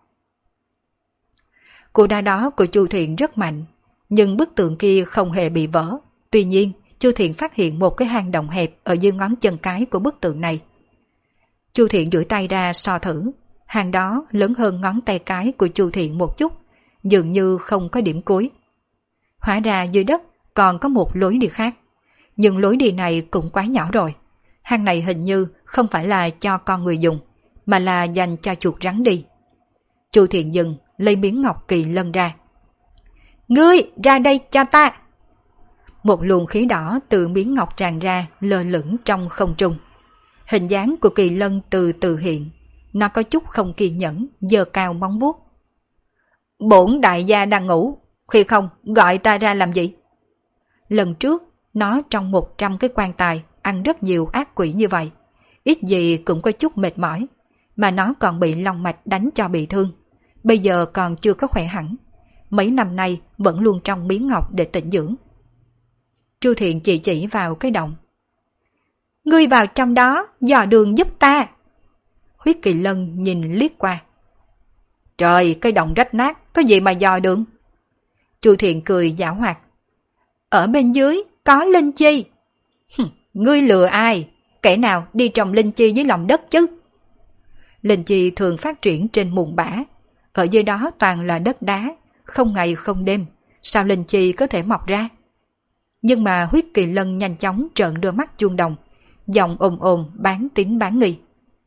Cú đá đó của Chu Thiện rất mạnh, nhưng bức tượng kia không hề bị vỡ. Tuy nhiên, Chu Thiện phát hiện một cái hang động hẹp ở dưới ngón chân cái của bức tượng này. Chu Thiện duỗi tay ra so thử, hang đó lớn hơn ngón tay cái của Chu Thiện một chút, dường như không có điểm cuối. Hóa ra dưới đất còn có một lối đi khác, nhưng lối đi này cũng quá nhỏ rồi. Hang này hình như không phải là cho con người dùng, mà là dành cho chuột rắn đi. Chu Thiện dừng, lấy miếng ngọc kỳ lân ra. Ngươi ra đây cho ta! Một luồng khí đỏ từ miếng ngọc tràn ra, lơ lửng trong không trung. Hình dáng của kỳ lân từ từ hiện, nó có chút không kiên nhẫn, giơ cao móng vuốt. Bổn đại gia đang ngủ, khi không gọi ta ra làm gì? Lần trước, nó trong 100 cái quan tài ăn rất nhiều ác quỷ như vậy, ít gì cũng có chút mệt mỏi, mà nó còn bị long mạch đánh cho bị thương, bây giờ còn chưa có khỏe hẳn. Mấy năm nay vẫn luôn trong miếng ngọc để tĩnh dưỡng. Chu Thiện chỉ vào cái động. Ngươi vào trong đó dò đường giúp ta. Huyết Kỳ Lân nhìn liếc qua. Trời, cái động rách nát, có gì mà dò đường? Chu Thiện cười giảo hoạt. Ở bên dưới có linh chi. Ngươi lừa ai? Kẻ nào đi trồng linh chi dưới lòng đất chứ? Linh chi thường phát triển trên mùn bã. Ở dưới đó toàn là đất đá, không ngày không đêm, sao linh chi có thể mọc ra? Nhưng mà Huyết Kỳ Lân nhanh chóng trợn đôi mắt chuông đồng, giọng ồm ồm bán tín bán nghi.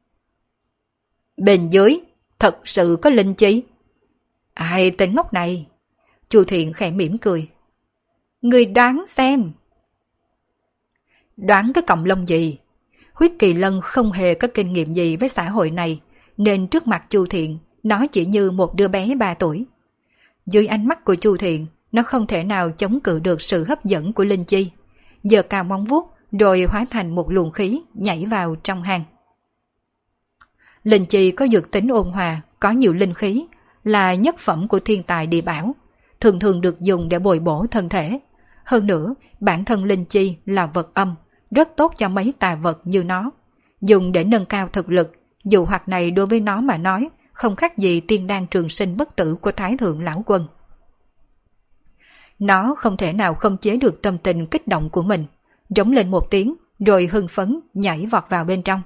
Bên dưới, thật sự có linh chi? Ai tên ngốc này? Chu Thiện khẽ mỉm cười. Người đoán xem. Đoán cái cọng lông gì? Huyết Kỳ Lân không hề có kinh nghiệm gì với xã hội này, nên trước mặt Chu Thiện, nó chỉ như một đứa bé 3 tuổi. Dưới ánh mắt của Chu Thiện, nó không thể nào chống cự được sự hấp dẫn của linh chi. Giơ cao móng vuốt, rồi hóa thành một luồng khí nhảy vào trong hang. Linh chi có dược tính ôn hòa, có nhiều linh khí, là nhất phẩm của thiên tài địa bảo, thường thường được dùng để bồi bổ thân thể. Hơn nữa, bản thân linh chi là vật âm, rất tốt cho mấy tà vật như nó. Dùng để nâng cao thực lực, dụ hoặc này đối với nó mà nói, không khác gì tiên đan trường sinh bất tử của Thái Thượng Lão Quân. Nó không thể nào không chế được tâm tình kích động của mình, rống lên một tiếng, rồi hưng phấn nhảy vọt vào bên trong.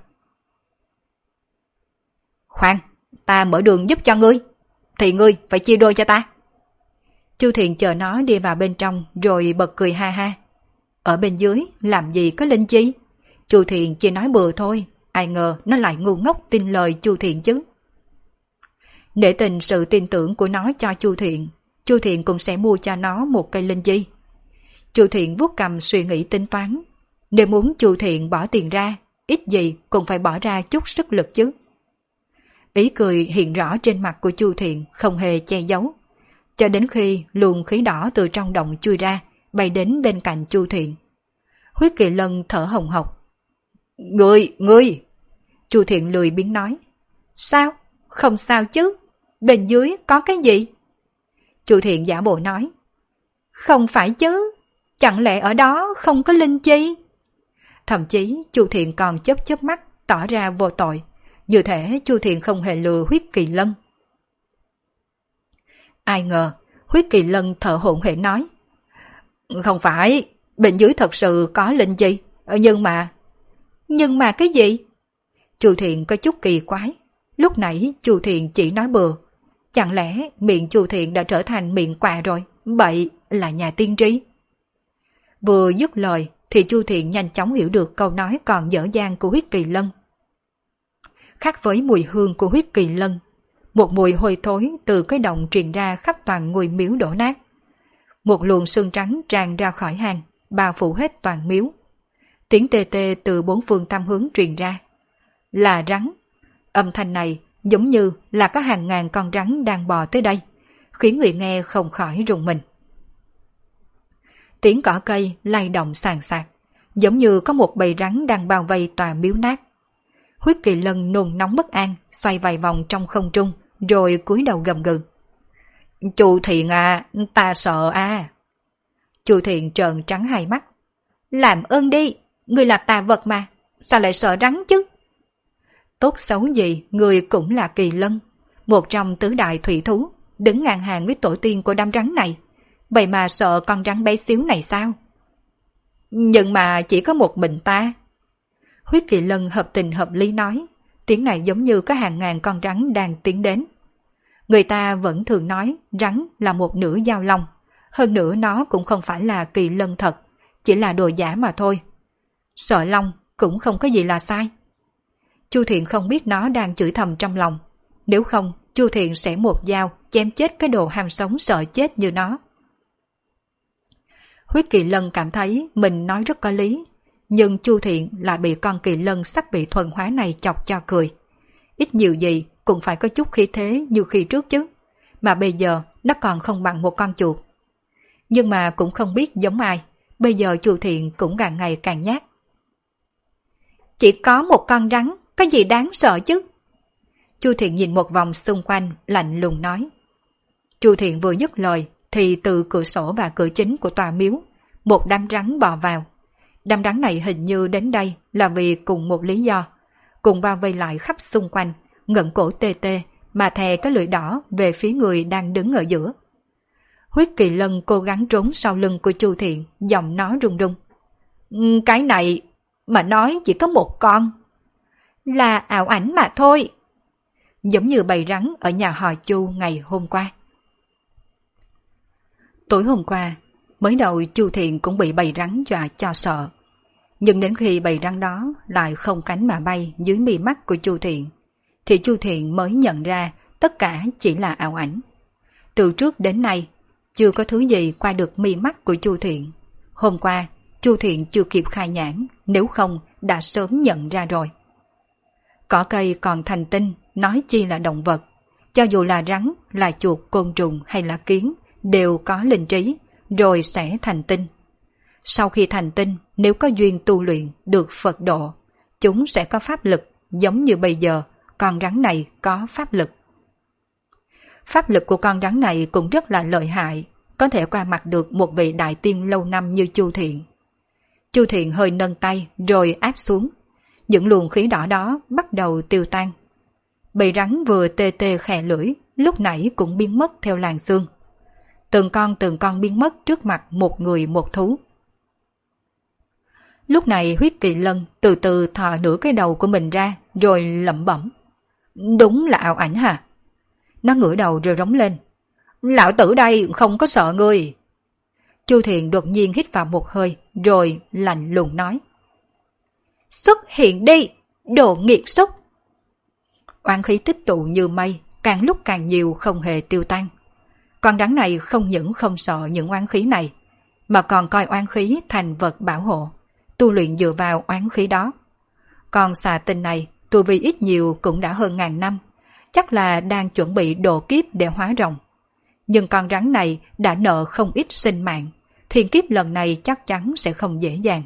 Khoan, ta mở đường giúp cho ngươi, thì ngươi phải chia đôi cho ta. Chu Thiện chờ nó đi vào bên trong rồi bật cười ha ha. Ở bên dưới làm gì có linh chi? Chu Thiện chỉ nói bừa thôi, ai ngờ nó lại ngu ngốc tin lời Chu Thiện chứ. Để tình sự tin tưởng của nó cho Chu Thiện cũng sẽ mua cho nó một cây linh chi. Chu Thiện vuốt cầm suy nghĩ tính toán. Nếu muốn Chu Thiện bỏ tiền ra, ít gì cũng phải bỏ ra chút sức lực chứ. Ý cười hiện rõ trên mặt của Chu Thiện không hề che giấu. Cho đến khi luồng khí đỏ từ trong động chui ra, bay đến bên cạnh Chu Thiện. Huyết Kỳ Lân thở hồng hộc. Ngươi! Chu Thiện lười biếng nói. Sao? Không sao chứ. Bên dưới có cái gì? Chu Thiện giả bộ nói. Không phải chứ. Chẳng lẽ ở đó không có linh chi? Thậm chí Chu Thiện còn chớp mắt tỏ ra vô tội. Như thể Chu Thiện không hề lừa Huyết Kỳ Lân. Ai ngờ Huyết Kỳ Lân thở hổn hển nói. Không phải, bên dưới thật sự có linh chi. Nhưng mà cái gì? Chu Thiện có chút kỳ quái. Lúc nãy Chu Thiện chỉ nói bừa. Chẳng lẽ miệng Chu Thiện đã trở thành miệng quạ rồi? Bậy là nhà tiên tri. Vừa dứt lời thì Chu Thiện nhanh chóng hiểu được câu nói còn dở dang của Huyết Kỳ Lân. Khác với mùi hương của Huyết Kỳ Lân, một mùi hôi thối từ cái động truyền ra khắp toàn ngôi miếu đổ nát. Một luồng sương trắng tràn ra khỏi hang, bao phủ hết toàn miếu. Tiếng tê tê từ bốn phương tám hướng truyền ra. Là rắn. Âm thanh này giống như là có hàng ngàn con rắn đang bò tới đây, khiến người nghe không khỏi rùng mình. Tiếng cỏ cây lay động sàn sạt, giống như có một bầy rắn đang bao vây tòa miếu nát. Huyết Kỳ Lân nôn nóng bất an, xoay vài vòng trong không trung, rồi cúi đầu gầm gừ. Chu Thiện à, ta sợ à. Chu Thiện trợn trắng hai mắt. Làm ơn đi, người là tà vật mà, sao lại sợ rắn chứ? Tốt xấu gì, người cũng là Kỳ Lân, một trong tứ đại thủy thú, đứng ngang hàng với tổ tiên của đám rắn này. Vậy mà sợ con rắn bé xíu này sao? Nhưng mà chỉ có một mình ta. Huyết Kỳ Lân hợp tình hợp lý nói, tiếng này giống như có hàng ngàn con rắn đang tiến đến. Người ta vẫn thường nói rắn là một nửa dao long, hơn nữa nó cũng không phải là Kỳ Lân thật, chỉ là đồ giả mà thôi. Sợ long cũng không có gì là sai. Chu Thiện không biết nó đang chửi thầm trong lòng, nếu không Chu Thiện sẽ một dao chém chết cái đồ ham sống sợ chết như nó. Huyết Kỳ Lân cảm thấy mình nói rất có lý, nhưng Chu Thiện lại bị con Kỳ Lân sắp bị thuần hóa này chọc cho cười. Ít nhiều gì cũng phải có chút khí thế như khi trước chứ, mà bây giờ nó còn không bằng một con chuột. Nhưng mà cũng không biết giống ai, bây giờ Chu Thiện cũng càng ngày càng nhát. Chỉ có một con rắn, có gì đáng sợ chứ? Chu Thiện nhìn một vòng xung quanh, lạnh lùng nói. Chu Thiện vừa dứt lời thì từ cửa sổ và cửa chính của tòa miếu, một đám rắn bò vào. Đám rắn này hình như đến đây là vì cùng một lý do, cùng bao vây lại khắp xung quanh, ngẩng cổ tê tê mà thè cái lưỡi đỏ về phía người đang đứng ở giữa. Huyết Kỳ Lân cố gắng trốn sau lưng của Chu Thiện, giọng nó run run. Cái này mà nói chỉ có một con. Là ảo ảnh mà thôi. Giống như bầy rắn ở nhà họ Chu ngày hôm qua. Tối hôm qua, mới đầu Chu Thiện cũng bị bầy rắn dọa cho sợ. Nhưng đến khi bầy rắn đó lại không cánh mà bay dưới mi mắt của Chu Thiện, thì Chu Thiện mới nhận ra tất cả chỉ là ảo ảnh. Từ trước đến nay, chưa có thứ gì qua được mi mắt của Chu Thiện. Hôm qua, Chu Thiện chưa kịp khai nhãn, nếu không đã sớm nhận ra rồi. Cỏ cây còn thành tinh, nói chi là động vật. Cho dù là rắn, là chuột, côn trùng hay là kiến, đều có linh trí, rồi sẽ thành tinh. Sau khi thành tinh, nếu có duyên tu luyện được Phật độ, chúng sẽ có pháp lực, giống như bây giờ, con rắn này có pháp lực. Pháp lực của con rắn này cũng rất là lợi hại, có thể qua mặt được một vị đại tiên lâu năm như Chu Thiện. Chu Thiện hơi nâng tay rồi áp xuống. Những luồng khí đỏ đó bắt đầu tiêu tan. Bầy rắn vừa tê tê khè lưỡi, lúc nãy cũng biến mất theo làn xương. Từng con biến mất trước mặt một người một thú. Lúc này Huyết Kỳ Lân từ từ thò nửa cái đầu của mình ra rồi lẩm bẩm. Đúng là ảo ảnh hả? Nó ngửa đầu rồi rống lên. Lão tử đây không có sợ ngươi. Chu Thiện đột nhiên hít vào một hơi rồi lạnh lùng nói. Xuất hiện đi, đồ nghiệt xúc. Oán khí tích tụ như mây, càng lúc càng nhiều không hề tiêu tan. Con rắn này không những không sợ những oán khí này, mà còn coi oán khí thành vật bảo hộ, tu luyện dựa vào oán khí đó. Còn xà tinh này, tu vi ít nhiều cũng đã hơn 1000 năm, chắc là đang chuẩn bị độ kiếp để hóa rồng. Nhưng con rắn này đã nợ không ít sinh mạng, thiên kiếp lần này chắc chắn sẽ không dễ dàng.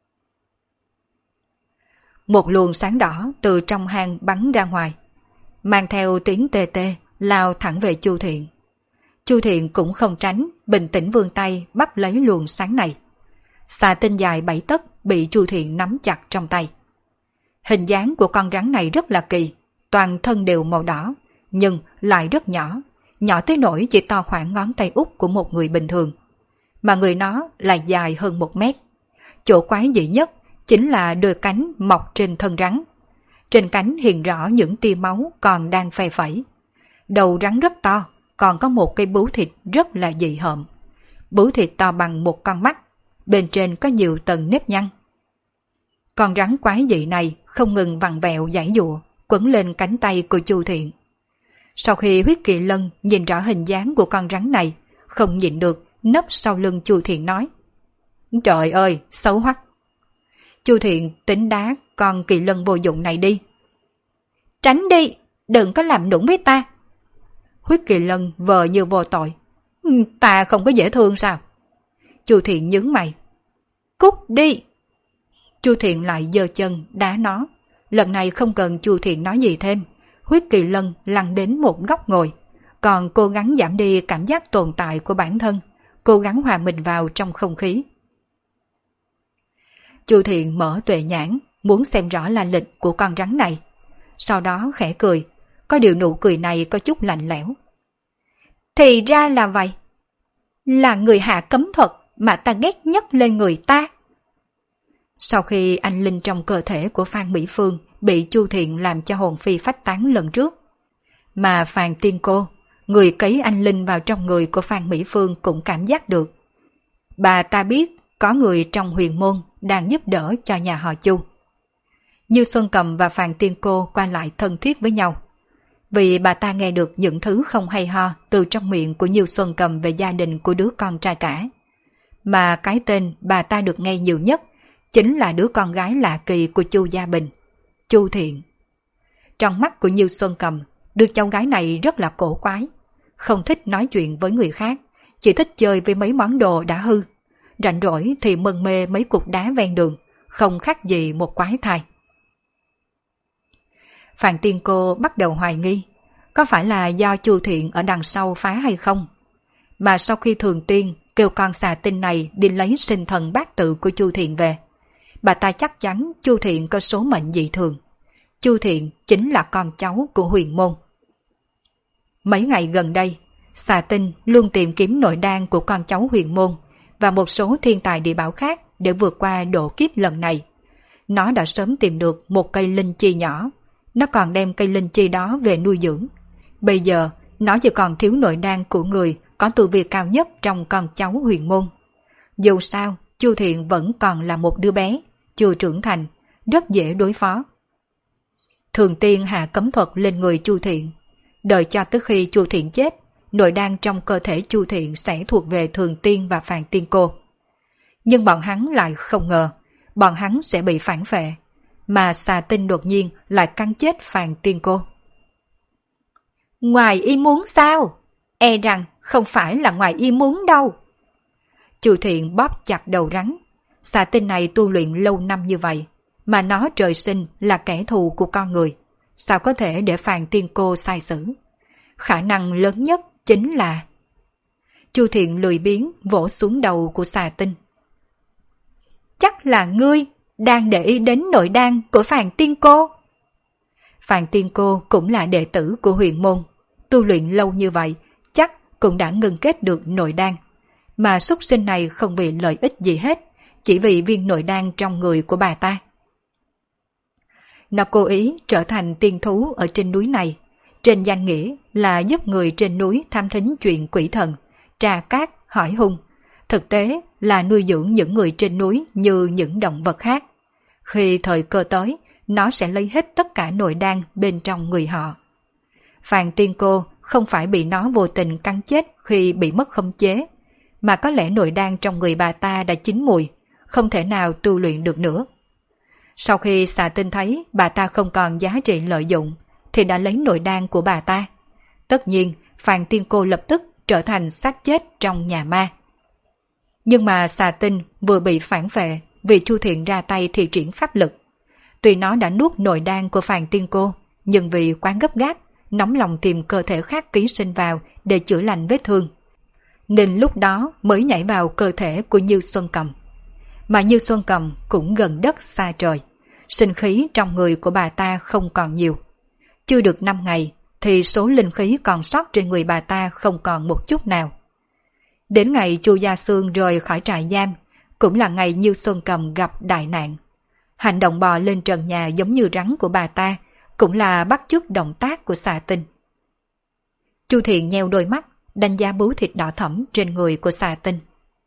Một luồng sáng đỏ từ trong hang bắn ra ngoài, mang theo tiếng tê tê lao thẳng về Chu Thiện. Chu Thiện cũng không tránh, bình tĩnh vươn tay bắt lấy luồng sáng này. Xà tinh dài 7 tấc bị Chu Thiện nắm chặt trong tay. Hình dáng của con rắn này rất là kỳ, toàn thân đều màu đỏ, nhưng lại rất nhỏ, nhỏ tới nỗi chỉ to khoảng ngón tay út của một người bình thường. Mà người nó lại dài hơn 1 mét. Chỗ quái dị nhất chính là đôi cánh mọc trên thân rắn. Trên cánh hiện rõ những tia máu còn đang phe phẩy. Đầu rắn rất to, còn có một cây bướu thịt rất là dị hợm. Bướu thịt to bằng một con mắt, bên trên có nhiều tầng nếp nhăn. Con rắn quái dị này không ngừng vặn vẹo giãy giụa, quấn lên cánh tay của Chu Thiện. Sau khi Huyết Kỳ Lân nhìn rõ hình dáng của con rắn này, không nhịn được nấp sau lưng Chu Thiện nói. Trời ơi, xấu hoắc. Chu Thiện tính đá con kỳ lân vô dụng này đi. Tránh đi, đừng có làm nũng với ta. Huyết Kỳ Lân vờ như vô tội. Ta không có dễ thương sao? Chu Thiện nhướng mày. Cút đi. Chu Thiện lại giơ chân đá nó. Lần này không cần Chu Thiện nói gì thêm, Huyết Kỳ Lân lăn đến một góc ngồi, còn cố gắng giảm đi cảm giác tồn tại của bản thân, cố gắng hòa mình vào trong không khí. Chu Thiện mở tuệ nhãn, muốn xem rõ la lịch của con rắn này. Sau đó khẽ cười, có điều nụ cười này có chút lạnh lẽo. Thì ra là vậy. Là người hạ cấm thuật mà ta ghét nhất lên người ta. Sau khi anh linh trong cơ thể của Phan Mỹ Phương bị Chu Thiện làm cho hồn phi phách tán lần trước, mà Phàn Tiên Cô, người cấy anh linh vào trong người của Phan Mỹ Phương cũng cảm giác được. Bà ta biết có người trong huyền môn đang giúp đỡ cho nhà họ Chu. Như Xuân Cầm và Phàn Tiên Cô qua lại thân thiết với nhau, vì bà ta nghe được những thứ không hay ho từ trong miệng của Như Xuân Cầm về gia đình của đứa con trai cả. Mà cái tên bà ta được nghe nhiều nhất chính là đứa con gái lạ kỳ của Chu Gia Bình, Chu Thiện. Trong mắt của Như Xuân Cầm, đứa cháu gái này rất là cổ quái, không thích nói chuyện với người khác, chỉ thích chơi với mấy món đồ đã hư, rảnh rỗi thì mân mê mấy cục đá ven đường, không khác gì một quái thai. Phàn Tiên Cô bắt đầu hoài nghi, có phải là do Chu Thiện ở đằng sau phá hay không? Mà sau khi Thường Tiên kêu con xà tinh này đi lấy sinh thần bát tự của Chu Thiện về, bà ta chắc chắn Chu Thiện có số mệnh dị thường. Chu Thiện chính là con cháu của huyền môn. Mấy ngày gần đây, xà tinh luôn tìm kiếm nội đan của con cháu huyền môn và một số thiên tài địa bảo khác để vượt qua độ kiếp lần này. Nó đã sớm tìm được một cây linh chi nhỏ, nó còn đem cây linh chi đó về nuôi dưỡng. Bây giờ, nó chỉ còn thiếu nội đan của người có tu vi cao nhất trong con cháu huyền môn. Dù sao, Chu Thiện vẫn còn là một đứa bé, chưa trưởng thành, rất dễ đối phó. Thường Tiên hạ cấm thuật lên người Chu Thiện, đợi cho tới khi Chu Thiện chết, nội đan trong cơ thể Chu Thiện sẽ thuộc về Thường Tiên và Phàn Tiên Cô. Nhưng bọn hắn lại không ngờ, bọn hắn sẽ bị phản phệ, mà xà tinh đột nhiên lại cắn chết Phàn Tiên Cô. Ngoài ý muốn sao? E rằng không phải là ngoài ý muốn đâu. Chu Thiện bóp chặt đầu rắn. Xà tinh này tu luyện lâu năm như vậy, mà nó trời sinh là kẻ thù của con người. Sao có thể để Phàn Tiên Cô sai xử? Khả năng lớn nhất chính là... Chu Thiện lười biếng vỗ xuống đầu của xà tinh. Chắc là ngươi đang để ý đến nội đan của Phàn Tiên Cô. Phàn Tiên Cô cũng là đệ tử của huyền môn, tu luyện lâu như vậy chắc cũng đã ngưng kết được nội đan, mà súc sinh này không vì lợi ích gì hết, chỉ vì viên nội đan trong người của bà ta. Nó cố ý trở thành tiên thú ở trên núi này, trên danh nghĩa là giúp người trên núi tham thính chuyện quỷ thần, tra cát, hỏi hung, thực tế là nuôi dưỡng những người trên núi như những động vật khác. Khi thời cơ tới, nó sẽ lấy hết tất cả nội đan bên trong người họ. Phàn Tiên Cô không phải bị nó vô tình cắn chết khi bị mất khống chế, mà có lẽ nội đan trong người bà ta đã chín mùi, không thể nào tu luyện được nữa. Sau khi xà tinh thấy bà ta không còn giá trị lợi dụng, thì đã lấy nội đan của bà ta. Tất nhiên, Phàn Tiên Cô lập tức trở thành xác chết trong nhà ma. Nhưng mà xà tinh vừa bị phản phệ vì Chu Thiện ra tay thi triển pháp lực. Tuy nó đã nuốt nội đan của Phàn Tiên Cô, nhưng vì quá gấp gáp, nóng lòng tìm cơ thể khác ký sinh vào để chữa lành vết thương, nên lúc đó mới nhảy vào cơ thể của Như Xuân Cầm. Mà Như Xuân Cầm cũng gần đất xa trời, sinh khí trong người của bà ta không còn nhiều. Chưa được 5 ngày thì số linh khí còn sót trên người bà ta không còn một chút nào. Đến ngày Chu Gia Xương rời khỏi trại giam, cũng là ngày Như Xuân Cầm gặp đại nạn. Hành động bò lên trần nhà giống như rắn của bà ta, cũng là bắt chước động tác của xà tinh. Chu Thiện nheo đôi mắt, đánh giá bướu thịt đỏ thẫm trên người của xà tinh.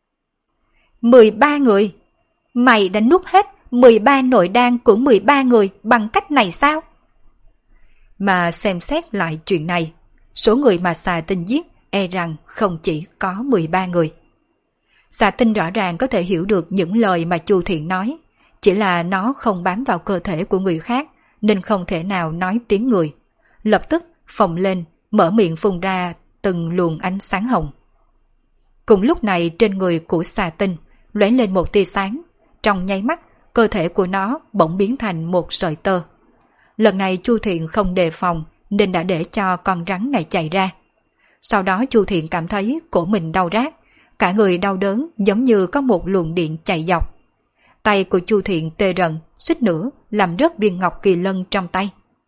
13 người? Mày đã nuốt hết 13 nội đan của 13 người bằng cách này sao? Mà xem xét lại chuyện này, số người mà xà tinh giết e rằng không chỉ có 13 người. Xà tinh rõ ràng có thể hiểu được những lời mà Chu Thiện nói, chỉ là nó không bám vào cơ thể của người khác nên không thể nào nói tiếng người. Lập tức phồng lên, mở miệng phun ra từng luồng ánh sáng hồng. Cùng lúc này trên người của xà tinh lóe lên một tia sáng, trong nháy mắt cơ thể của nó bỗng biến thành một sợi tơ. Lần này Chu Thiện không đề phòng nên đã để cho con rắn này chạy ra. Sau đó Chu Thiện cảm thấy cổ mình đau rát, cả người đau đớn giống như có một luồng điện chạy dọc. Tay của Chu Thiện tê rần, suýt nữa làm rớt viên ngọc kỳ lân trong tay.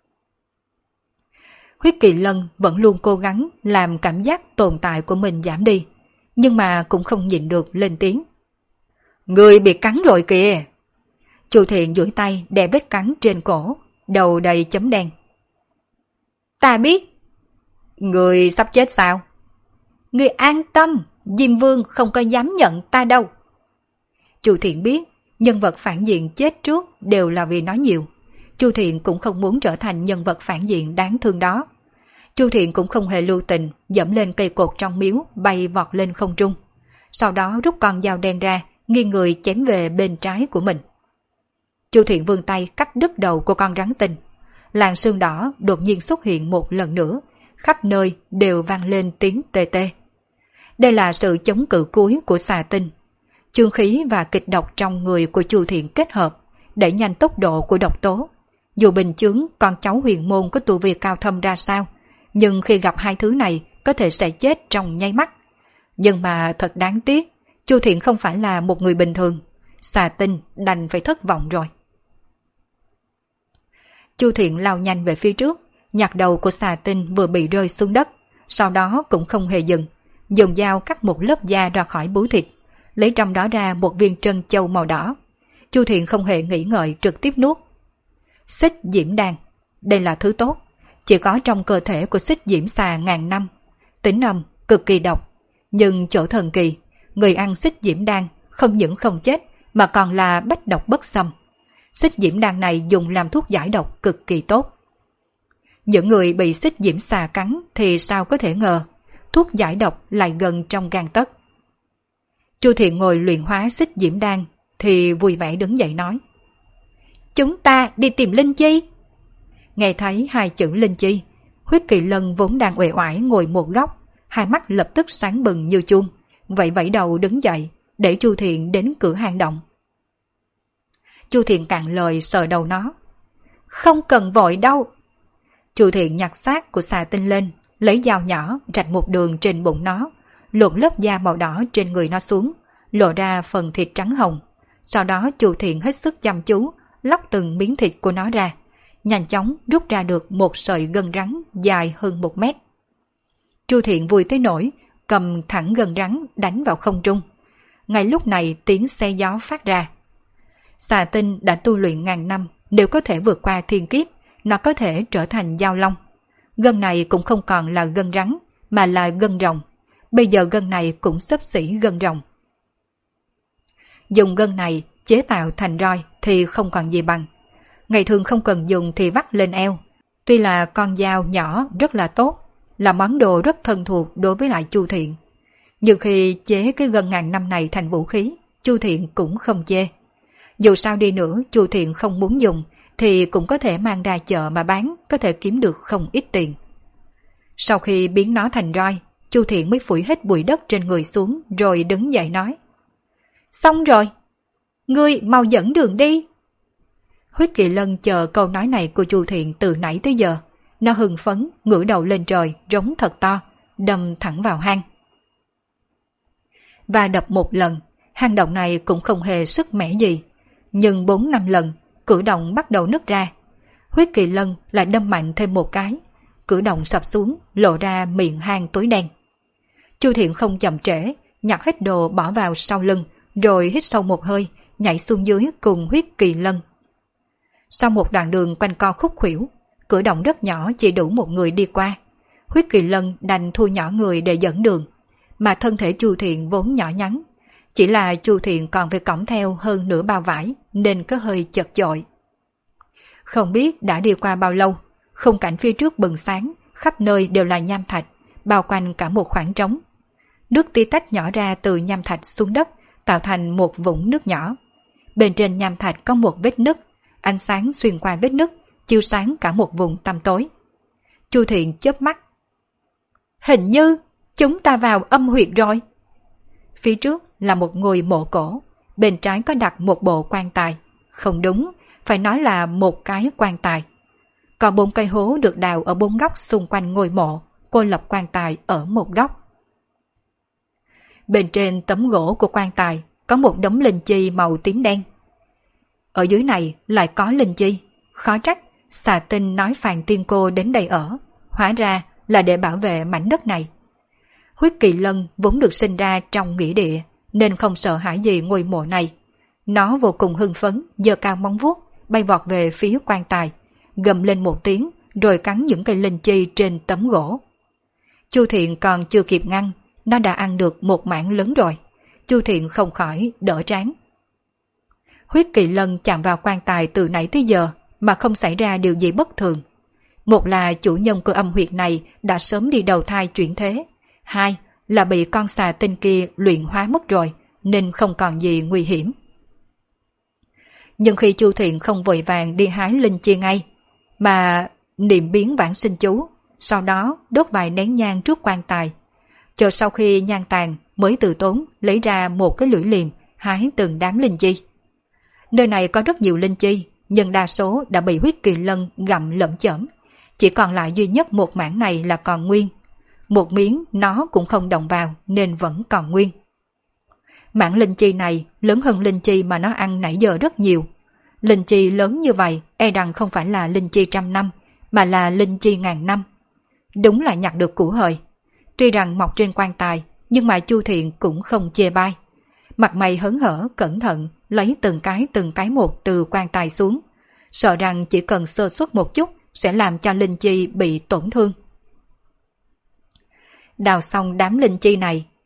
Huyết kỳ lân vẫn luôn cố gắng làm cảm giác tồn tại của mình giảm đi, nhưng mà cũng không nhịn được lên tiếng. Người bị cắn rồi kìa! Chu Thiện duỗi tay đè vết cắn trên cổ, đầu đầy chấm đen. Ta biết. Người sắp chết sao? Người an tâm, Diêm Vương không có dám nhận ta đâu. Chu Thiện biết, nhân vật phản diện chết trước đều là vì nói nhiều. Chu Thiện cũng không muốn trở thành nhân vật phản diện đáng thương đó. Chu Thiện cũng không hề lưu tình, dẫm lên cây cột trong miếu, bay vọt lên không trung. Sau đó rút con dao đen ra, nghiêng người chém về bên trái của mình. Chu Thiện vươn tay cắt đứt đầu của con rắn tinh. Làn sương đỏ đột nhiên xuất hiện một lần nữa, khắp nơi đều vang lên tiếng tê tê. Đây là sự chống cự cuối của xà tinh. Chương khí và kịch độc trong người của Chu Thiện kết hợp, đẩy nhanh tốc độ của độc tố. Dù bình chướng con cháu huyền môn có tu vi cao thâm ra sao, nhưng khi gặp hai thứ này có thể sẽ chết trong nháy mắt. Nhưng mà thật đáng tiếc, Chu Thiện không phải là một người bình thường. Xà tinh đành phải thất vọng rồi. Chu Thiện lao nhanh về phía trước, nhặt đầu của xà tinh vừa bị rơi xuống đất, sau đó cũng không hề dừng, dùng dao cắt một lớp da ra khỏi bướu thịt, lấy trong đó ra một viên trân châu màu đỏ. Chu Thiện không hề nghĩ ngợi trực tiếp nuốt. Xích diễm đan, đây là thứ tốt, chỉ có trong cơ thể của xích diễm xà ngàn năm, tính âm cực kỳ độc, Nhưng chỗ thần kỳ, người ăn xích diễm đan không những không chết mà còn là bách độc bất xâm. Xích diễm đan này dùng làm thuốc giải độc cực kỳ tốt. Những người bị xích diễm xà cắn thì sao có thể ngờ, thuốc giải độc lại gần trong gang tấc. Chu Thiện ngồi luyện hóa xích diễm đan thì vui vẻ đứng dậy nói: chúng ta đi tìm Linh Chi. Nghe thấy hai chữ Linh Chi, Huyết Kỳ Lân vốn đang uể oải ngồi một góc, hai mắt lập tức sáng bừng như chuông, vậy vẫy đầu đứng dậy để Chu Thiện đến cửa hang động. Chu Thiện cạn lời sờ đầu nó: không cần vội đâu. Chu Thiện nhặt xác của xà tinh lên, lấy dao nhỏ rạch một đường trên bụng nó, lột lớp da màu đỏ trên người nó xuống, lộ ra phần thịt trắng hồng. Sau đó Chu Thiện hết sức chăm chú lóc từng miếng thịt của nó ra, nhanh chóng rút ra được một sợi gân rắn dài hơn 1 mét. Chu Thiện vui tới nỗi cầm thẳng gân rắn đánh vào không trung. Ngay lúc này tiếng xe gió phát ra. Xà tinh đã tu luyện ngàn năm, nếu có thể vượt qua thiên kiếp, nó có thể trở thành giao long. Gân này cũng không còn là gân rắn, mà là gân rồng. Bây giờ gân này cũng xấp xỉ gân rồng. Dùng gân này chế tạo thành roi thì không còn gì bằng. Ngày thường không cần dùng thì vắt lên eo. Tuy là con dao nhỏ rất là tốt, là món đồ rất thân thuộc đối với lại Chu Thiện. Nhưng khi chế cái gân ngàn năm này thành vũ khí, Chu Thiện cũng không chê. Dù sao đi nữa, Chu Thiện không muốn dùng thì cũng có thể mang ra chợ mà bán, có thể kiếm được không ít tiền. Sau khi biến nó thành roi, Chu Thiện mới phủi hết bụi đất trên người xuống rồi đứng dậy nói: xong rồi, ngươi mau dẫn đường đi. Huyết Kỳ Lân chờ câu nói này của Chu Thiện từ nãy tới giờ. Nó hưng phấn, ngửa đầu lên trời, rống thật to, đâm thẳng vào hang. Và đập một lần, hang động này cũng không hề sức mẻ gì. Nhưng 4-5 lần, cửa động bắt đầu nứt ra. Huyết Kỳ Lân lại đâm mạnh thêm một cái. Cửa động sập xuống, lộ ra miệng hang tối đen. Chu Thiện không chậm trễ, nhặt hết đồ bỏ vào sau lưng, rồi hít sâu một hơi, nhảy xuống dưới cùng Huyết Kỳ Lân. Sau một đoạn đường quanh co khúc khuỷu, cửa động rất nhỏ chỉ đủ một người đi qua. Huyết Kỳ Lân đành thu nhỏ người để dẫn đường, mà thân thể Chu Thiện vốn nhỏ nhắn. Chỉ là Chu Thiện còn phải cõng theo hơn nửa bao vải nên có hơi chật chội. Không biết đã đi qua bao lâu, khung cảnh phía trước bừng sáng, khắp nơi đều là nham thạch, bao quanh cả một khoảng trống. Nước tí tách nhỏ ra từ nham thạch xuống đất, tạo thành một vũng nước nhỏ. Bên trên nham thạch có một vết nứt, ánh sáng xuyên qua vết nứt, chiếu sáng cả một vùng tăm tối. Chu Thiện chớp mắt: hình như chúng ta vào âm huyệt rồi. Phía trước là một ngôi mộ cổ, bên trái có đặt một bộ quan tài. Không đúng, phải nói là một cái quan tài. Còn 4 cây hố được đào ở 4 góc xung quanh ngôi mộ, cô lập quan tài ở một góc. Bên trên tấm gỗ của quan tài có một đống linh chi màu tím đen. Ở dưới này lại có linh chi, khó trách xà tinh nói Phàn Tiên Cô đến đây ở, hóa ra là để bảo vệ mảnh đất này. Huyết Kỳ Lân vốn được sinh ra trong nghĩa địa nên không sợ hãi gì ngôi mộ này. Nó vô cùng hưng phấn, giơ cao móng vuốt, bay vọt về phía quan tài, gầm lên một tiếng rồi cắn những cây linh chi trên tấm gỗ. Chu Thiện còn chưa kịp ngăn, nó đã ăn được một mảng lớn rồi. Chu Thiện không khỏi đỡ trán. Huyết Kỳ Lân chạm vào quan tài từ nãy tới giờ mà không xảy ra điều gì bất thường. Một là chủ nhân của âm huyệt này đã sớm đi đầu thai chuyển thế. Hai là bị con xà tinh kia luyện hóa mất rồi nên không còn gì nguy hiểm. Nhưng khi Chu Thiện không vội vàng đi hái linh chi ngay, mà niệm biến vãng sinh chú, sau đó đốt vài nén nhang trước quan tài. Chờ sau khi nhang tàn mới từ tốn lấy ra một cái lưỡi liềm hái từng đám linh chi. Nơi này có rất nhiều linh chi, nhưng đa số đã bị Huyết Kỳ Lân gặm lởm chởm. Chỉ còn lại duy nhất một mảng này là còn nguyên. Một miếng nó cũng không động vào nên vẫn còn nguyên. Mảng linh chi này lớn hơn linh chi mà nó ăn nãy giờ rất nhiều. Linh chi lớn như vậy e rằng không phải là linh chi 100 năm, mà là linh chi 1000 năm. Đúng là nhặt được củ hời. Tuy rằng mọc trên quan tài, nhưng mà Chu Thiện cũng không chê bai. Mặt mày hớn hở, cẩn thận, lấy từng cái một từ quan tài xuống. Sợ rằng chỉ cần sơ suất một chút sẽ làm cho linh chi bị tổn thương. Đào xong đám linh chi này,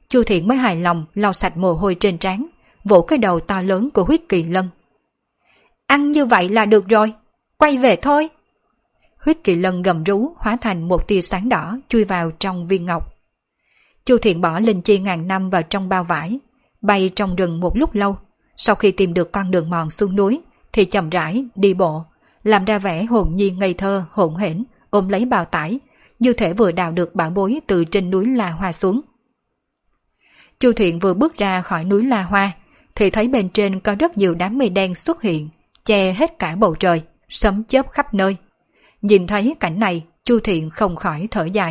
Chu Thiện mới hài lòng lau sạch mồ hôi trên trán, vỗ cái đầu to lớn của Huyết Kỳ Lân. Ăn như vậy là được rồi, quay về thôi. Huyết Kỳ Lân gầm rú hóa thành một tia sáng đỏ chui vào trong viên ngọc. Chu Thiện bỏ linh chi ngàn năm vào trong bao vải, bay trong rừng một lúc lâu. Sau khi tìm được con đường mòn xuống núi thì chậm rãi đi bộ, làm ra vẻ hồn nhiên ngây thơ hỗn hển, ôm lấy bao tải, như thể vừa đào được bảo bối từ trên núi La Hoa xuống. Chu Thiện vừa bước ra khỏi núi La Hoa thì thấy bên trên có rất nhiều đám mây đen xuất hiện, che hết cả bầu trời, sấm chớp khắp nơi. Nhìn thấy cảnh này, Chu Thiện không khỏi thở dài.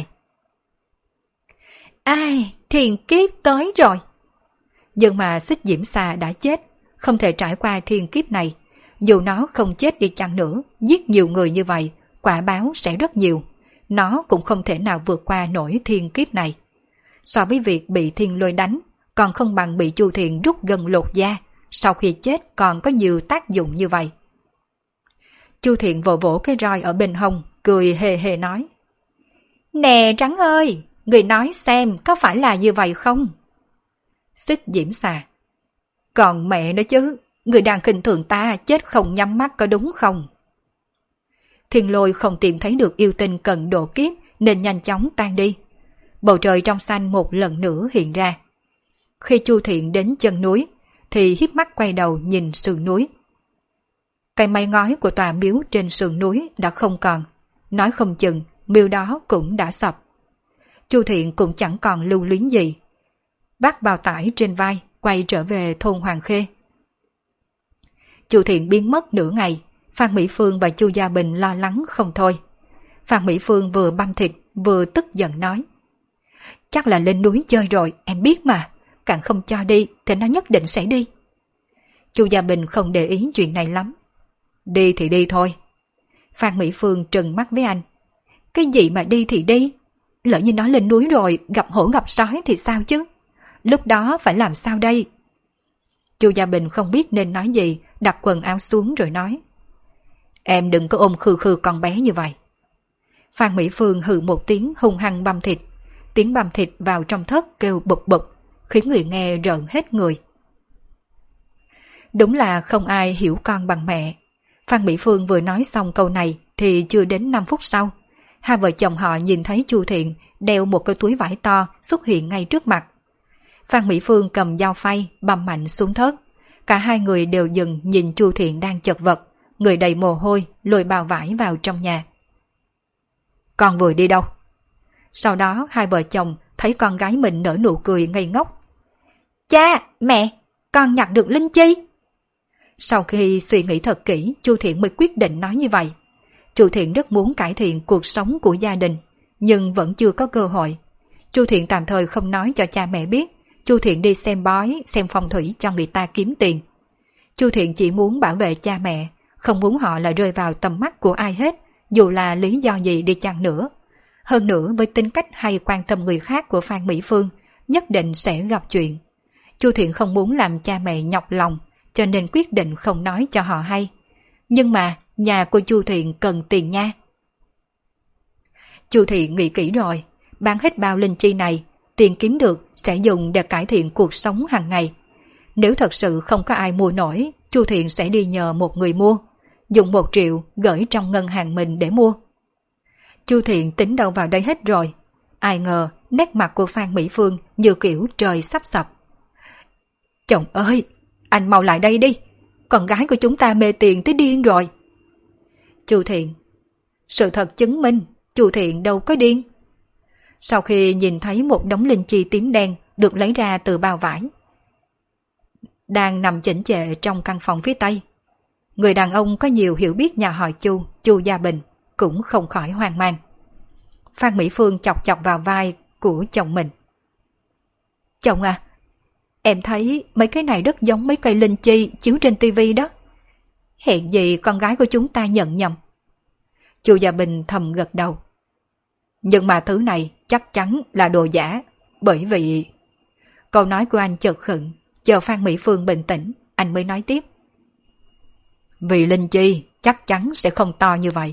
Ai, thiên kiếp tới rồi. Nhưng mà Xích Diễm Xà đã chết, không thể trải qua thiên kiếp này. Dù nó không chết đi chăng nữa, giết nhiều người như vậy, quả báo sẽ rất nhiều. Nó cũng không thể nào vượt qua nổi thiên kiếp này. So với việc bị thiên lôi đánh, còn không bằng bị Chu Thiện rút gân lột da, sau khi chết còn có nhiều tác dụng như vậy. Chu Thiện vỗ vỗ cái roi ở bên hông, cười hề hề nói. Nè Rắn ơi, người nói xem có phải là như vậy không? Xích Diễm Xà. Còn mẹ nữa chứ, người đang khinh thường ta chết không nhắm mắt có đúng không? Thiên lôi không tìm thấy được yêu tinh cần độ kiếp nên nhanh chóng tan đi. Bầu trời trong xanh một lần nữa hiện ra. Khi Chu Thiện đến chân núi thì híp mắt quay đầu nhìn sườn núi. Cây mái ngói của tòa miếu trên sườn núi đã không còn, nói không chừng miếu đó cũng đã sập. Chu Thiện cũng chẳng còn lưu luyến gì. Vác bao tải trên vai quay trở về thôn Hoàng Khê. Chu Thiện biến mất nửa ngày, Phan Mỹ Phương và Chu Gia Bình lo lắng không thôi. Phan Mỹ Phương vừa băm thịt vừa tức giận nói. Chắc là lên núi chơi rồi, em biết mà, càng không cho đi thì nó nhất định sẽ đi. Chu Gia Bình không để ý chuyện này lắm. Đi thì đi thôi. Phan Mỹ Phương trừng mắt với anh. Cái gì mà đi thì đi? Lỡ như nó lên núi rồi gặp hổ gặp sói thì sao chứ? Lúc đó phải làm sao đây? Chu Gia Bình không biết nên nói gì, đặt quần áo xuống rồi nói. Em đừng có ôm khư khư con bé như vậy. Phan Mỹ Phương hừ một tiếng hung hăng băm thịt. Tiếng băm thịt vào trong thất kêu bụp bụp, khiến người nghe rợn hết người. Đúng là không ai hiểu con bằng mẹ. Phan Mỹ Phương vừa nói xong câu này thì chưa đến 5 phút sau, hai vợ chồng họ nhìn thấy Chu Thiện đeo một cái túi vải to xuất hiện ngay trước mặt. Phan Mỹ Phương cầm dao phay băm mạnh xuống thớt. Cả hai người đều dừng nhìn Chu Thiện đang chật vật, người đầy mồ hôi lôi bao vải vào trong nhà. Con vừa đi đâu? Sau đó hai vợ chồng thấy con gái mình nở nụ cười ngây ngốc. Cha, mẹ, con nhặt được linh chi. Sau khi suy nghĩ thật kỹ, Chu Thiện mới quyết định nói như vậy. Chu Thiện rất muốn cải thiện cuộc sống của gia đình, nhưng vẫn chưa có cơ hội. Chu Thiện tạm thời không nói cho cha mẹ biết Chu Thiện đi xem bói, xem phong thủy cho người ta kiếm tiền. Chu Thiện chỉ muốn bảo vệ cha mẹ, không muốn họ lại rơi vào tầm mắt của ai hết, dù là lý do gì đi chăng nữa. Hơn nữa với tính cách hay quan tâm người khác của Phan Mỹ Phương, nhất định sẽ gặp chuyện. Chu Thiện không muốn làm cha mẹ nhọc lòng, cho nên quyết định không nói cho họ hay. Nhưng mà nhà của Chu Thiện cần tiền nha. Chu Thiện nghĩ kỹ rồi, bán hết bao linh chi này, tiền kiếm được sẽ dùng để cải thiện cuộc sống hàng ngày. Nếu thật sự không có ai mua nổi, Chu Thiện sẽ đi nhờ một người mua, dùng 1 triệu gửi trong ngân hàng mình để mua. Chu Thiện tính đâu vào đây hết rồi, ai ngờ nét mặt của Phan Mỹ Phương như kiểu trời sắp sập. Chồng ơi, anh mau lại đây đi, con gái của chúng ta mê tiền tới điên rồi. Chu Thiện, sự thật chứng minh Chu Thiện đâu có điên. Sau khi nhìn thấy một đống linh chi tím đen được lấy ra từ bao vải, đang nằm chỉnh trệ trong căn phòng phía tây, người đàn ông có nhiều hiểu biết nhà họ Chu, Chu Gia Bình, cũng không khỏi hoang mang. Phan Mỹ Phương chọc chọc vào vai của chồng mình. Chồng à, em thấy mấy cái này rất giống mấy cây linh chi chiếu trên tivi đó. Hèn gì con gái của chúng ta nhận nhầm. Chu Gia Bình thầm gật đầu. Nhưng mà thứ này chắc chắn là đồ giả, bởi vì... Câu nói của anh chợt khựng, chờ Phan Mỹ Phương bình tĩnh, anh mới nói tiếp. Vì linh chi chắc chắn sẽ không to như vậy.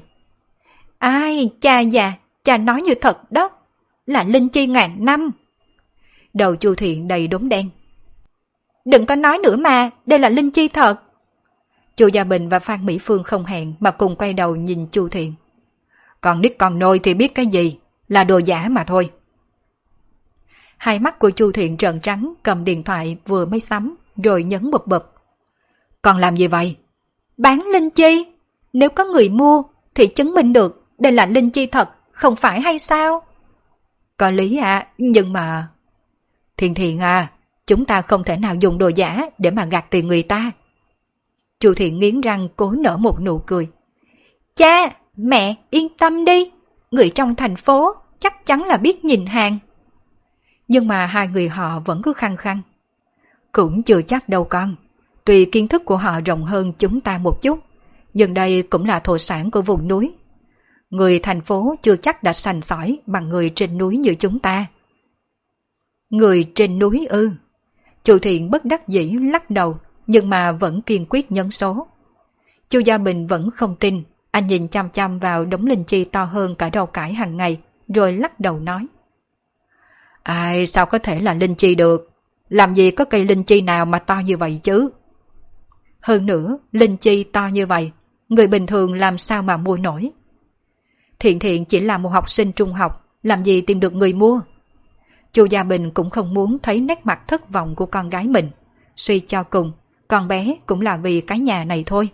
Ai, cha già, cha nói như thật đó, là linh chi ngàn năm. đầu Chu Thiện đầy đốm đen. Đừng có nói nữa mà, đây là linh chi thật. Chu Gia Bình và Phan Mỹ Phương không hẹn mà cùng quay đầu nhìn Chu Thiện. Còn nít con nôi thì biết cái gì, là đồ giả mà thôi. Hai mắt của Chu Thiện trợn trắng, cầm điện thoại vừa mới sắm, rồi nhấn bụp bụp. Còn làm gì vậy? Bán linh chi. Nếu có người mua thì chứng minh được đây là linh chi thật, không phải hay sao? Có lý à, nhưng mà... Thiện Thiện à, chúng ta không thể nào dùng đồ giả để mà gạt tiền người ta. Chu Thiện nghiến răng cố nở một nụ cười. Cha, mẹ yên tâm đi, người trong thành phố chắc chắn là biết nhìn hàng. Nhưng mà hai người họ vẫn cứ khăng khăng. Cũng chưa chắc đâu con, tuy kiến thức của họ rộng hơn chúng ta một chút, nhưng đây cũng là thổ sản của vùng núi. Người thành phố chưa chắc đã sành sỏi bằng người trên núi như chúng ta. Người trên núi ư? Chu Thiện bất đắc dĩ lắc đầu, nhưng mà vẫn kiên quyết nhấn số. Chu Gia Bình vẫn không tin, anh nhìn chăm chăm vào đống linh chi to hơn cả rau cải hàng ngày, rồi lắc đầu nói. Ai sao có thể là linh chi được? Làm gì có cây linh chi nào mà to như vậy chứ? Hơn nữa, linh chi to như vậy, người bình thường làm sao mà mua nổi? Thiện Thiện chỉ là một học sinh trung học, làm gì tìm được người mua? Chu Gia Bình cũng không muốn thấy nét mặt thất vọng của con gái mình. Suy cho cùng, con bé cũng là vì cái nhà này thôi.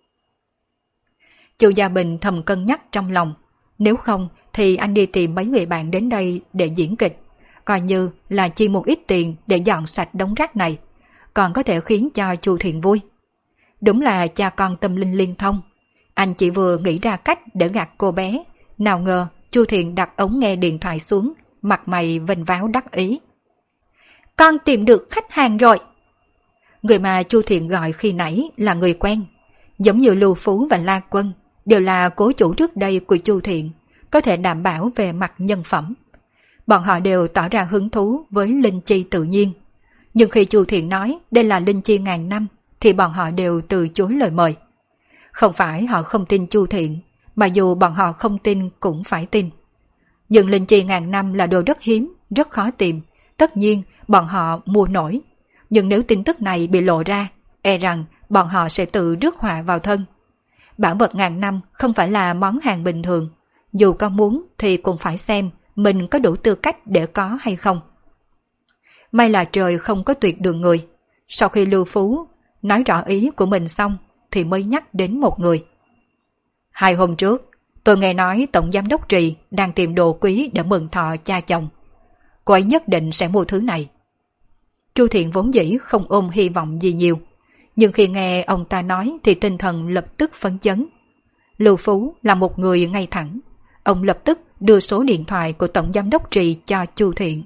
Chu Gia Bình thầm cân nhắc trong lòng. Nếu không thì anh đi tìm mấy người bạn đến đây để diễn kịch. Coi như là chi một ít tiền để dọn sạch đống rác này. Còn có thể khiến cho Chu Thiện vui. Đúng là cha con tâm linh liên thông. Anh chỉ vừa nghĩ ra cách để gạt cô bé. Nào ngờ Chu Thiện đặt ống nghe điện thoại xuống, mặt mày vênh váo đắc ý. Con tìm được khách hàng rồi. Người mà Chu Thiện gọi khi nãy là người quen. Giống như Lưu Phú và La Quân, đều là cố chủ trước đây của Chu Thiện, có thể đảm bảo về mặt nhân phẩm. Bọn họ đều tỏ ra hứng thú với linh chi tự nhiên. Nhưng khi Chu Thiện nói đây là linh chi ngàn năm, thì bọn họ đều từ chối lời mời. Không phải họ không tin Chu Thiện, mà dù bọn họ không tin cũng phải tin. Nhưng linh chi ngàn năm là đồ rất hiếm, rất khó tìm, tất nhiên bọn họ mua nổi. Nhưng nếu tin tức này bị lộ ra, e rằng bọn họ sẽ tự rước họa vào thân. Bảo vật ngàn năm không phải là món hàng bình thường, dù có muốn thì cũng phải xem mình có đủ tư cách để có hay không. May là trời không có tuyệt đường người. Sau khi Lưu Phú nói rõ ý của mình xong thì mới nhắc đến một người. 2 hôm trước, tôi nghe nói Tổng Giám đốc Trì đang tìm đồ quý để mừng thọ cha chồng. Cô ấy nhất định sẽ mua thứ này. Chu Thiện vốn dĩ không ôm hy vọng gì nhiều, nhưng khi nghe ông ta nói thì tinh thần lập tức phấn chấn. Lưu Phú là một người ngay thẳng. Ông lập tức đưa số điện thoại của Tổng Giám đốc Trì cho Chu Thiện.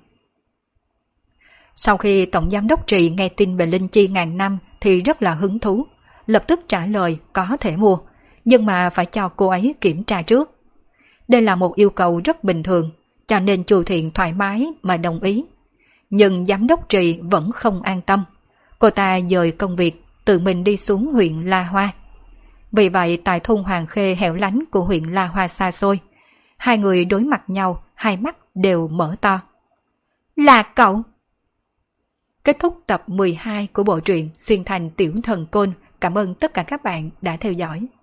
Sau khi Tổng Giám đốc Trì nghe tin về linh chi ngàn năm thì rất là hứng thú, lập tức trả lời có thể mua, nhưng mà phải cho cô ấy kiểm tra trước. Đây là một yêu cầu rất bình thường, cho nên Chu Thiện thoải mái mà đồng ý. Nhưng Giám đốc Trì vẫn không an tâm. Cô ta dời công việc, tự mình đi xuống huyện La Hoa. Vì vậy tại thôn Hoàng Khê hẻo lánh của huyện La Hoa xa xôi, hai người đối mặt nhau, hai mắt đều mở to. Là cậu! Kết thúc tập 12 của bộ truyện Xuyên Thành Tiểu Thần Côn. Cảm ơn tất cả các bạn đã theo dõi.